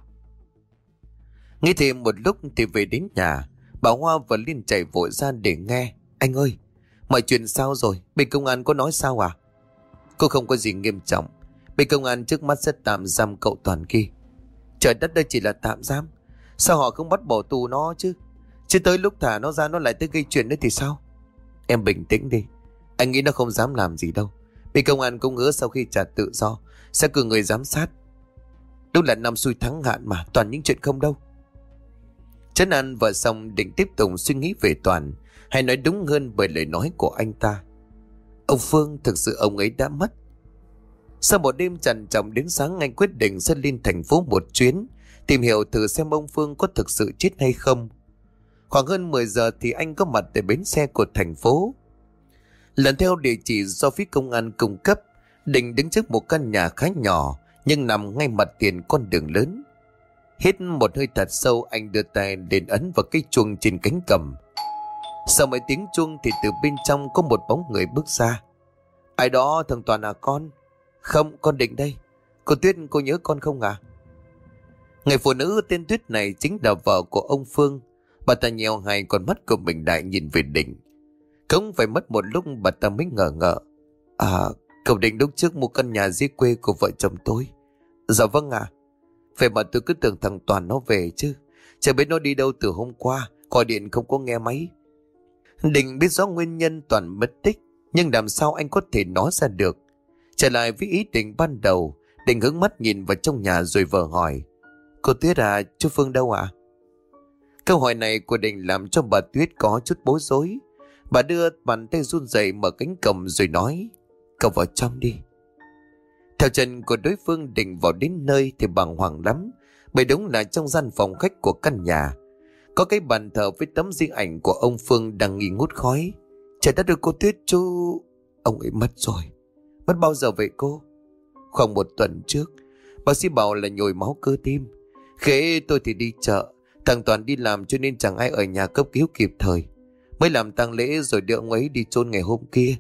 A: Nghĩ thêm một lúc thì về đến nhà, bà Hoa và Liên chạy vội ra để nghe. Anh ơi, mọi chuyện sao rồi? Bên công an có nói sao à? Cô không có gì nghiêm trọng. Bên công an trước mắt sẽ tạm giam cậu Toàn kia. Trời đất, đây chỉ là tạm giam. Sao họ không bắt bỏ tù nó chứ? Chứ tới lúc thả nó ra nó lại tới gây chuyện nữa thì sao? Em bình tĩnh đi. Anh nghĩ nó không dám làm gì đâu. Bên công an cũng hứa sau khi trả tự do sẽ cử người giám sát. Đúng là năm xui thắng hạn mà, toàn những chuyện không đâu. Trấn an vợ xong, Định tiếp tục suy nghĩ về Toàn, hay nói đúng hơn bởi lời nói của anh ta. Ông Phương, thực sự ông ấy đã mất. Sau một đêm trằn trọc đến sáng, anh quyết định sẽ lên thành phố một chuyến, tìm hiểu thử xem ông Phương có thực sự chết hay không. Khoảng hơn mười giờ thì anh có mặt tại bến xe của thành phố. Lần theo địa chỉ do phía công an cung cấp, Định đứng trước một căn nhà khá nhỏ nhưng nằm ngay mặt tiền con đường lớn. Hít một hơi thật sâu, anh đưa tay lên ấn vào cái chuông trên cánh cầm. Sau mấy tiếng chuông thì từ bên trong có một bóng người bước ra. Ai đó, thằng Toàn à con? Không, con Định đây. Cô Tuyết, cô nhớ con không à? Người phụ nữ tên Tuyết này chính là vợ của ông Phương. Bà ta nheo hai con mắt của mình đại nhìn về Định. Không phải mất một lúc bà ta mới ngờ ngợ. À, cậu Định lúc trước mua căn nhà dưới quê của vợ chồng tôi. Dạ vâng ạ. À. Vậy mà tôi cứ tưởng thằng Toàn nó về chứ. Chẳng biết nó đi đâu từ hôm qua, gọi điện không có nghe máy. Định biết rõ nguyên nhân Toàn mất tích, nhưng làm sao anh có thể nói ra được. Trở lại với ý định ban đầu, Định hướng mắt nhìn vào trong nhà rồi vờ hỏi: Cô Tuyết à, chú Phương đâu ạ? À? Câu hỏi này của Định làm cho bà Tuyết có chút bối rối. Bà đưa bàn tay run rẩy mở cánh cổng rồi nói: Cậu vào trong đi. Theo chân của đối phương, Định vào đến nơi thì bàng hoàng lắm, bởi đúng là trong gian phòng khách của căn nhà có cái bàn thờ với tấm di ảnh của ông Phương đang nghi ngút khói. Trời đất ơi cô Tuyết, chú... Ông ấy mất rồi. Mất bao giờ vậy cô? Khoảng một tuần trước. Bác sĩ bảo là nhồi máu cơ tim. Khế tôi thì đi chợ, thằng Toàn đi làm cho nên chẳng ai ở nhà cấp cứu kịp thời. Mới làm tang lễ rồi đưa ông ấy đi chôn ngày hôm kia.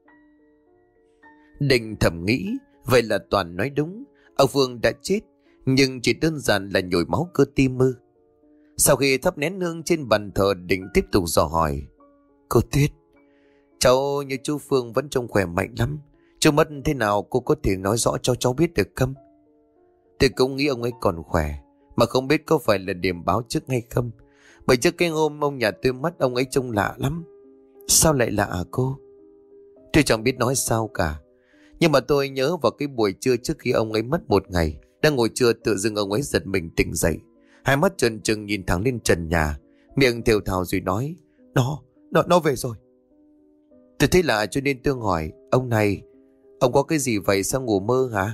A: Định thầm nghĩ, vậy là Toàn nói đúng. Ông Phương đã chết, nhưng chỉ đơn giản là nhồi máu cơ tim ư? Sau khi thắp nén hương trên bàn thờ, Định tiếp tục dò hỏi: Cô Tuyết, cháu như chú Phương vẫn trông khỏe mạnh lắm. Chú mất thế nào cô có thể nói rõ cho cháu biết được không? Tôi cũng nghĩ ông ấy còn khỏe, mà không biết có phải là điểm báo trước hay không. Bởi trước cái hôm ông nhà tôi mất, ông ấy trông lạ lắm. Sao lại lạ à cô? Tôi chẳng biết nói sao cả. Nhưng mà tôi nhớ vào cái buổi trưa trước khi ông ấy mất một ngày, đang ngồi trưa tự dưng ông ấy giật mình tỉnh dậy, hai mắt trần trừng nhìn thẳng lên trần nhà, miệng thều thào rồi nói: Nó, nó, nó về rồi. Tôi thấy lạ cho nên tôi hỏi: Ông này, Ông có cái gì vậy, sao ngủ mơ hả?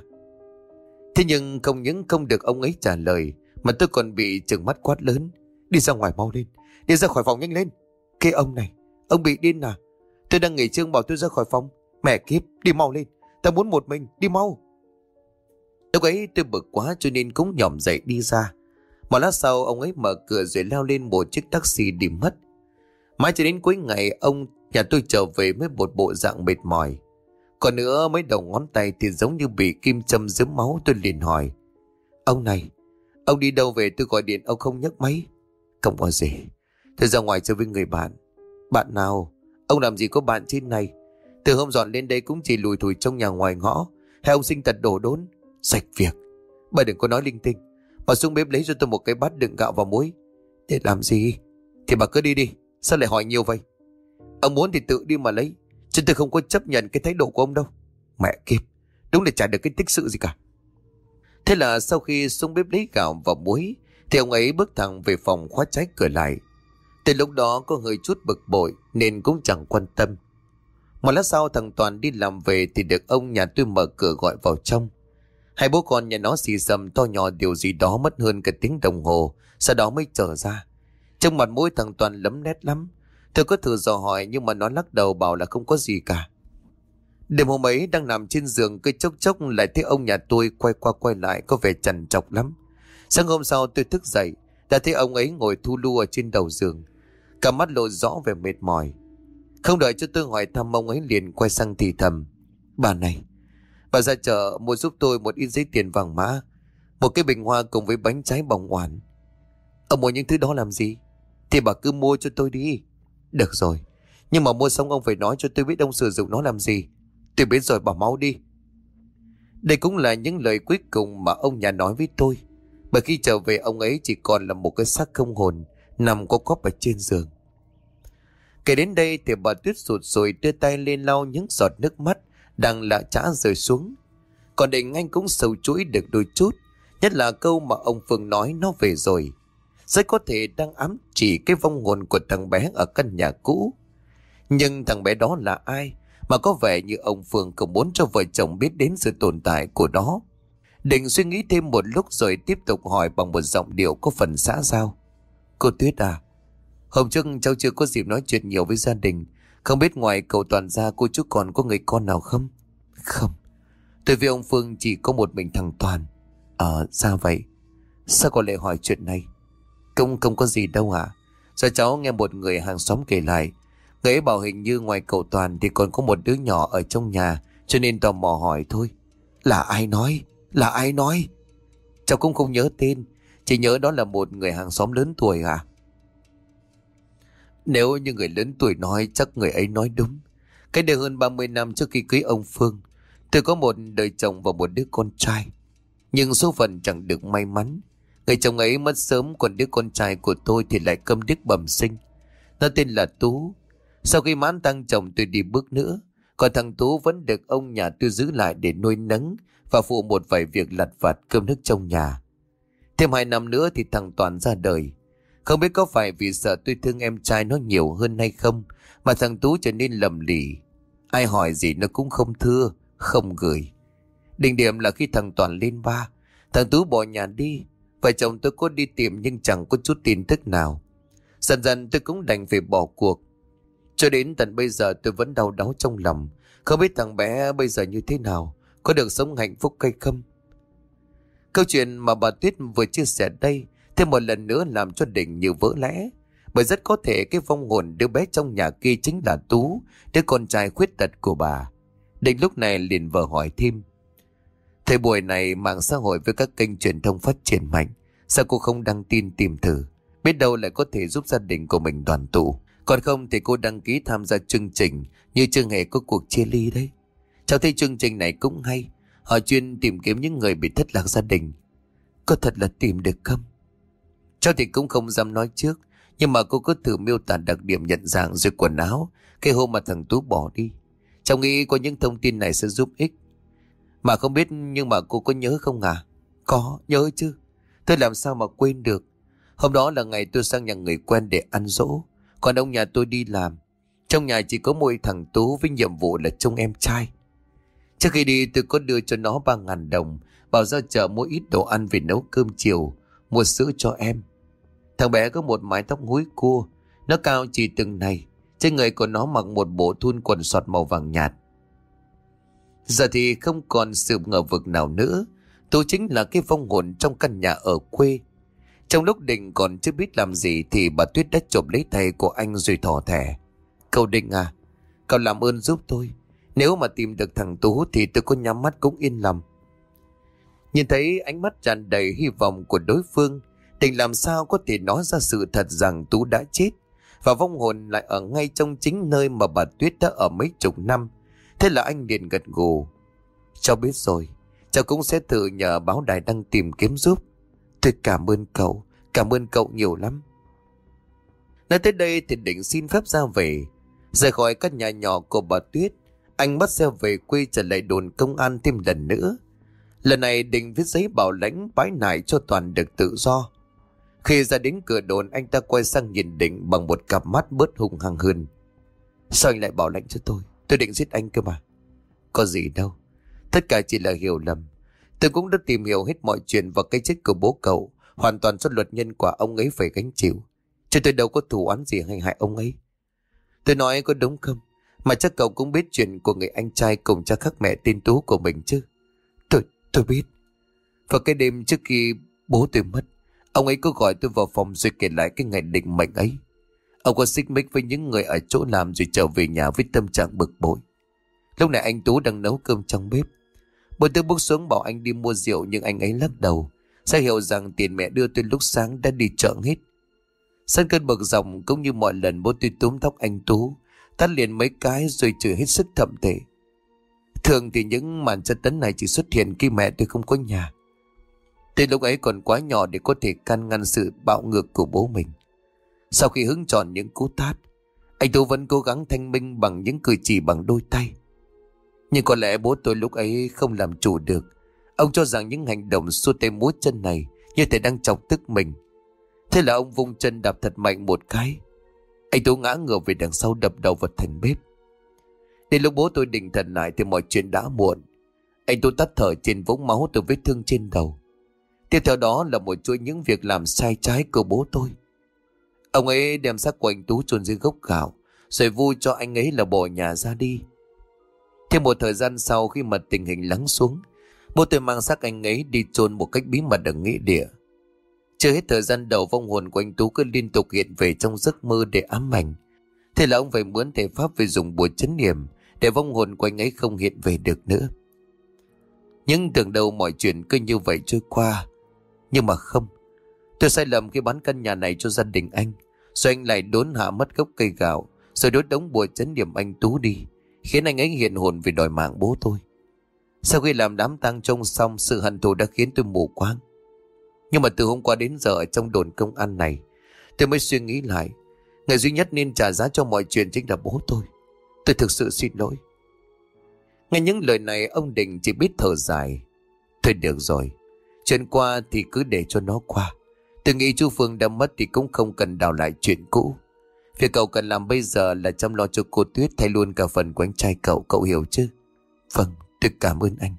A: Thế nhưng không những không được ông ấy trả lời, mà tôi còn bị trừng mắt quát lớn. Đi ra ngoài mau lên, đi ra khỏi phòng nhanh lên. Cái ông này, ông bị điên à? Tôi đang nghỉ trưa bảo tôi ra khỏi phòng. Mẹ kiếp, đi mau lên, ta muốn một mình, đi mau. Lúc ấy tôi bực quá cho nên cũng nhỏm dậy đi ra. Một lát sau ông ấy mở cửa rồi leo lên một chiếc taxi đi mất. Mãi cho đến cuối ngày ông nhà tôi trở về với một bộ dạng mệt mỏi. Còn nữa mấy đầu ngón tay thì giống như bị kim châm dớm máu. Tôi liền hỏi: Ông này, ông đi đâu về? Tôi gọi điện ông không nhấc máy. Không có gì, tôi ra ngoài chơi với người bạn. Bạn nào? Ông làm gì có bạn trên này? Từ hôm dọn lên đây cũng chỉ lùi thủi trong nhà ngoài ngõ. Hay ông sinh tật đổ đốn? Sạch việc. Bà đừng có nói linh tinh. Bà xuống bếp lấy cho tôi một cái bát đựng gạo và muối. Để làm gì? Thì bà cứ đi đi. Sao lại hỏi nhiều vậy? Ông muốn thì tự đi mà lấy, chứ tôi không có chấp nhận cái thái độ của ông đâu. Mẹ kiếp, đúng là chả được cái tích sự gì cả. Thế là sau khi xuống bếp lấy gạo và muối thì ông ấy bước thẳng về phòng khóa trái cửa lại. Từ lúc đó có hơi chút bực bội nên cũng chẳng quan tâm. Một lát sau thằng Toàn đi làm về thì được ông nhà tôi mở cửa gọi vào trong. Hai bố con nhà nó xì xầm to nhỏ điều gì đó mất hơn cả tiếng đồng hồ, sau đó mới trở ra. Trong mặt mũi thằng Toàn lấm lét lắm. Tôi có thử dò hỏi nhưng mà nó lắc đầu bảo là không có gì cả. Đêm hôm ấy đang nằm trên giường, cứ chốc chốc lại thấy ông nhà tôi quay qua quay lại, có vẻ trằn trọc lắm. Sáng hôm sau tôi thức dậy, đã thấy ông ấy ngồi thu lu ở trên đầu giường, cả mắt lộ rõ vẻ mệt mỏi. Không đợi cho tôi hỏi thăm, ông ấy liền quay sang thì thầm: Bà này, bà ra chợ mua giúp tôi một ít giấy tiền vàng mã, một cái bình hoa cùng với bánh trái bỏng oản. Ông mua những thứ đó làm gì? Thì bà cứ mua cho tôi đi. Được rồi, nhưng mà mua xong ông phải nói cho tôi biết ông sử dụng nó làm gì. Tôi biết rồi, bà mau đi. Đây cũng là những lời cuối cùng mà ông nhà nói với tôi, bởi khi trở về ông ấy chỉ còn là một cái xác không hồn nằm co quắp ở trên giường. Kể đến đây thì bà Tuyết sụt sùi đưa tay lên lau những giọt nước mắt đang lạ chã rơi xuống. Còn Định Anh cũng sầu chuỗi được đôi chút, nhất là câu mà ông Phương nói nó về rồi. Rất có thể đang ám chỉ cái vong hồn của thằng bé ở căn nhà cũ. Nhưng thằng bé đó là ai mà có vẻ như ông Phương không muốn cho vợ chồng biết đến sự tồn tại của nó. Định suy nghĩ thêm một lúc rồi tiếp tục hỏi bằng một giọng điệu có phần xã giao: Cô Tuyết à, hôm trước cháu chưa có dịp nói chuyện nhiều với gia đình. Không biết ngoài cậu Toàn ra cô chú còn có người con nào không? Không, tôi với ông Phương chỉ có một mình thằng Toàn. Ờ, sao vậy? Sao cô lại hỏi chuyện này? Cũng không có gì đâu ạ. Do cháu nghe một người hàng xóm kể lại, người ấy bảo hình như ngoài cậu Toàn thì còn có một đứa nhỏ ở trong nhà, cho nên tò mò hỏi thôi. Là ai nói? Là ai nói? Cháu cũng không nhớ tên, chỉ nhớ đó là một người hàng xóm lớn tuổi à. Nếu như người lớn tuổi nói, chắc người ấy nói đúng. Cách đây hơn ba mươi năm trước khi cưới ông Phương, tôi có một đời chồng và một đứa con trai. Nhưng số phận chẳng được may mắn, người chồng ấy mất sớm, còn đứa con trai của tôi thì lại câm điếc bẩm sinh. Nó tên là Tú. Sau khi mãn tang chồng tôi đi bước nữa, còn thằng Tú vẫn được ông nhà tôi giữ lại để nuôi nấng và phụ một vài việc lặt vặt cơm nước trong nhà. Thêm hai năm nữa thì thằng Toàn ra đời. Không biết có phải vì sợ tôi thương em trai nó nhiều hơn hay không mà thằng Tú trở nên lầm lì. Ai hỏi gì nó cũng không thưa, không gửi. Đỉnh điểm là khi thằng Toàn lên ba, thằng Tú bỏ nhà đi. Vợ chồng tôi có đi tìm nhưng chẳng có chút tin tức nào. Dần dần tôi cũng đành phải bỏ cuộc. Cho đến tận bây giờ tôi vẫn đau đáu trong lòng, không biết thằng bé bây giờ như thế nào, có được sống hạnh phúc hay không. Câu chuyện mà bà Tuyết vừa chia sẻ đây thêm một lần nữa làm cho Định như vỡ lẽ. Bởi rất có thể cái vong hồn đứa bé trong nhà kia chính là Tú, đứa con trai khuyết tật của bà. Định lúc này liền vờ hỏi thêm: Thời buổi này mạng xã hội với các kênh truyền thông phát triển mạnh, sao cô không đăng tin tìm thử, biết đâu lại có thể giúp gia đình của mình đoàn tụ. Còn không thì cô đăng ký tham gia chương trình như chưa hề có cuộc chia ly đấy. Cháu thấy chương trình này cũng hay, họ chuyên tìm kiếm những người bị thất lạc gia đình. Có thật là tìm được không? Cháu thì cũng không dám nói trước, nhưng mà cô cứ thử miêu tả đặc điểm nhận dạng rồi quần áo cái hôm mà thằng Tú bỏ đi. Cháu nghĩ có những thông tin này sẽ giúp ích. Mà không biết nhưng mà cô có nhớ không à? Có, nhớ chứ. Tôi làm sao mà quên được. Hôm đó là ngày tôi sang nhà người quen để ăn dỗ, còn ông nhà tôi đi làm. Trong nhà chỉ có mỗi thằng Tú với nhiệm vụ là trông em trai. Trước khi đi tôi có đưa cho nó ba ngàn đồng, bảo ra chợ mua ít đồ ăn về nấu cơm chiều, mua sữa cho em. Thằng bé có một mái tóc húi cua, nó cao chỉ từng này, trên người của nó mặc một bộ thun quần sọt màu vàng nhạt. Giờ thì không còn sự ngờ vực nào nữa, Tú chính là cái vong hồn trong căn nhà ở quê. Trong lúc Định còn chưa biết làm gì thì bà Tuyết đã chộp lấy tay của anh rồi thỏ thẻ. Cậu Định à, cậu làm ơn giúp tôi. Nếu mà tìm được thằng Tú thì tôi có nhắm mắt cũng yên lòng. Nhìn thấy ánh mắt tràn đầy hy vọng của đối phương, Định làm sao có thể nói ra sự thật rằng Tú đã chết, và vong hồn lại ở ngay trong chính nơi mà bà Tuyết đã ở mấy chục năm. Thế là anh liền gật gù. Cháu biết rồi, cháu cũng sẽ thử nhờ báo đài đăng tìm kiếm giúp. Tôi cảm ơn cậu, cảm ơn cậu nhiều lắm. Nói tới đây thì Định xin phép ra về. Rời khỏi căn nhà nhỏ của bà Tuyết, anh bắt xe về quê trở lại đồn công an thêm lần nữa. Lần này Định viết giấy bảo lãnh bái nại cho Toàn được tự do. Khi ra đến cửa đồn, anh ta quay sang nhìn Định bằng một cặp mắt bớt hung hăng hơn. Sao anh lại bảo lãnh cho tôi? Tôi định giết anh cơ mà. Có gì đâu, tất cả chỉ là hiểu lầm. Tôi cũng đã tìm hiểu hết mọi chuyện, và cái chết của bố cậu hoàn toàn do luật nhân quả ông ấy phải gánh chịu, chứ tôi đâu có thù oán gì hay hại ông ấy. Tôi nói có đúng không? Mà chắc cậu cũng biết chuyện của người anh trai cùng cha khác mẹ tên Tú của mình chứ. Tôi, tôi biết. Và cái đêm trước khi bố tôi mất, ông ấy có gọi tôi vào phòng rồi kể lại cái ngày định mệnh ấy. Ông có xích mích với những người ở chỗ làm rồi trở về nhà với tâm trạng bực bội. Lúc này anh Tú đang nấu cơm trong bếp. Bố tôi bước xuống bảo anh đi mua rượu, nhưng anh ấy lắc đầu, ra hiệu rằng tiền mẹ đưa tôi lúc sáng đã đi chợ hết. Sân cơn bực dọc cũng như mọi lần, bố tôi túm tóc anh Tú, tát liền mấy cái rồi chửi hết sức thậm tệ. Thường thì những màn tra tấn này chỉ xuất hiện khi mẹ tôi không có nhà. Từ lúc ấy còn quá nhỏ để có thể can ngăn sự bạo ngược của bố mình. Sau khi hứng tròn những cú tát, anh Tú vẫn cố gắng thanh minh bằng những cử chỉ bằng đôi tay. Nhưng có lẽ bố tôi lúc ấy không làm chủ được. Ông cho rằng những hành động xua tay múa chân này như thể đang chọc tức mình. Thế là ông vung chân đạp thật mạnh một cái. Anh Tú ngã ngửa về đằng sau, đập đầu vào thành bếp. Đến lúc bố tôi định thần lại thì mọi chuyện đã muộn. Anh Tú tắt thở trên vũng máu từ vết thương trên đầu. Tiếp theo đó là một chuỗi những việc làm sai trái của bố tôi. Ông ấy đem xác của anh Tú chôn dưới gốc gạo, rồi vui cho anh ấy là bỏ nhà ra đi. Thêm một thời gian sau, khi mà tình hình lắng xuống, bố tôi mang xác anh ấy đi chôn một cách bí mật ở nghĩa địa. Chưa hết thời gian đầu, vong hồn của anh Tú cứ liên tục hiện về trong giấc mơ để ám ảnh. Thế là ông phải mướn thầy pháp về dùng bùa trấn yểm để vong hồn của anh ấy không hiện về được nữa. Nhưng tưởng đâu mọi chuyện cứ như vậy trôi qua. Nhưng mà không. Tôi sai lầm khi bán căn nhà này cho gia đình anh, rồi anh lại đốn hạ mất gốc cây gạo, rồi đốt đống bùa trấn yểm anh Tú đi, khiến anh ấy hiện hồn vì đòi mạng bố tôi. Sau khi làm đám tang trông xong, sự hận thù đã khiến tôi mù quáng. Nhưng mà từ hôm qua đến giờ ở trong đồn công an này, tôi mới suy nghĩ lại, người duy nhất nên trả giá cho mọi chuyện chính là bố tôi. Tôi thực sự xin lỗi. Nghe những lời này, ông Định chỉ biết thở dài. Thôi được rồi, chuyện qua thì cứ để cho nó qua. Tôi nghĩ chú Phương đã mất thì cũng không cần đào lại chuyện cũ. Việc cậu cần làm bây giờ là chăm lo cho cô Tuyết, thay luôn cả phần của anh trai cậu, cậu hiểu chứ? Vâng, tôi cảm ơn anh.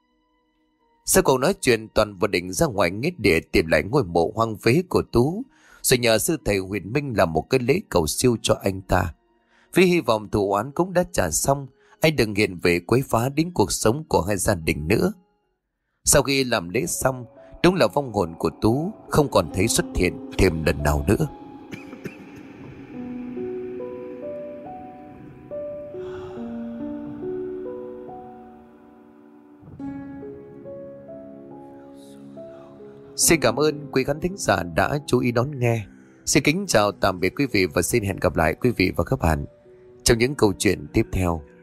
A: Sau cuộc nói chuyện, Toàn và Định ra ngoài nghĩa địa tìm lại ngôi mộ hoang phế của Tú, rồi nhờ sư thầy Huyền Minh làm một cái lễ cầu siêu cho anh ta. Vì hy vọng thù oán cũng đã trả xong, anh đừng hiện về quấy phá đến cuộc sống của hai gia đình nữa. Sau khi làm lễ xong, đúng là vong hồn của Tú không còn thấy xuất hiện thêm lần nào nữa. Xin cảm ơn quý khán thính giả đã chú ý đón nghe. Xin kính chào tạm biệt quý vị và xin hẹn gặp lại quý vị và các bạn trong những câu chuyện tiếp theo.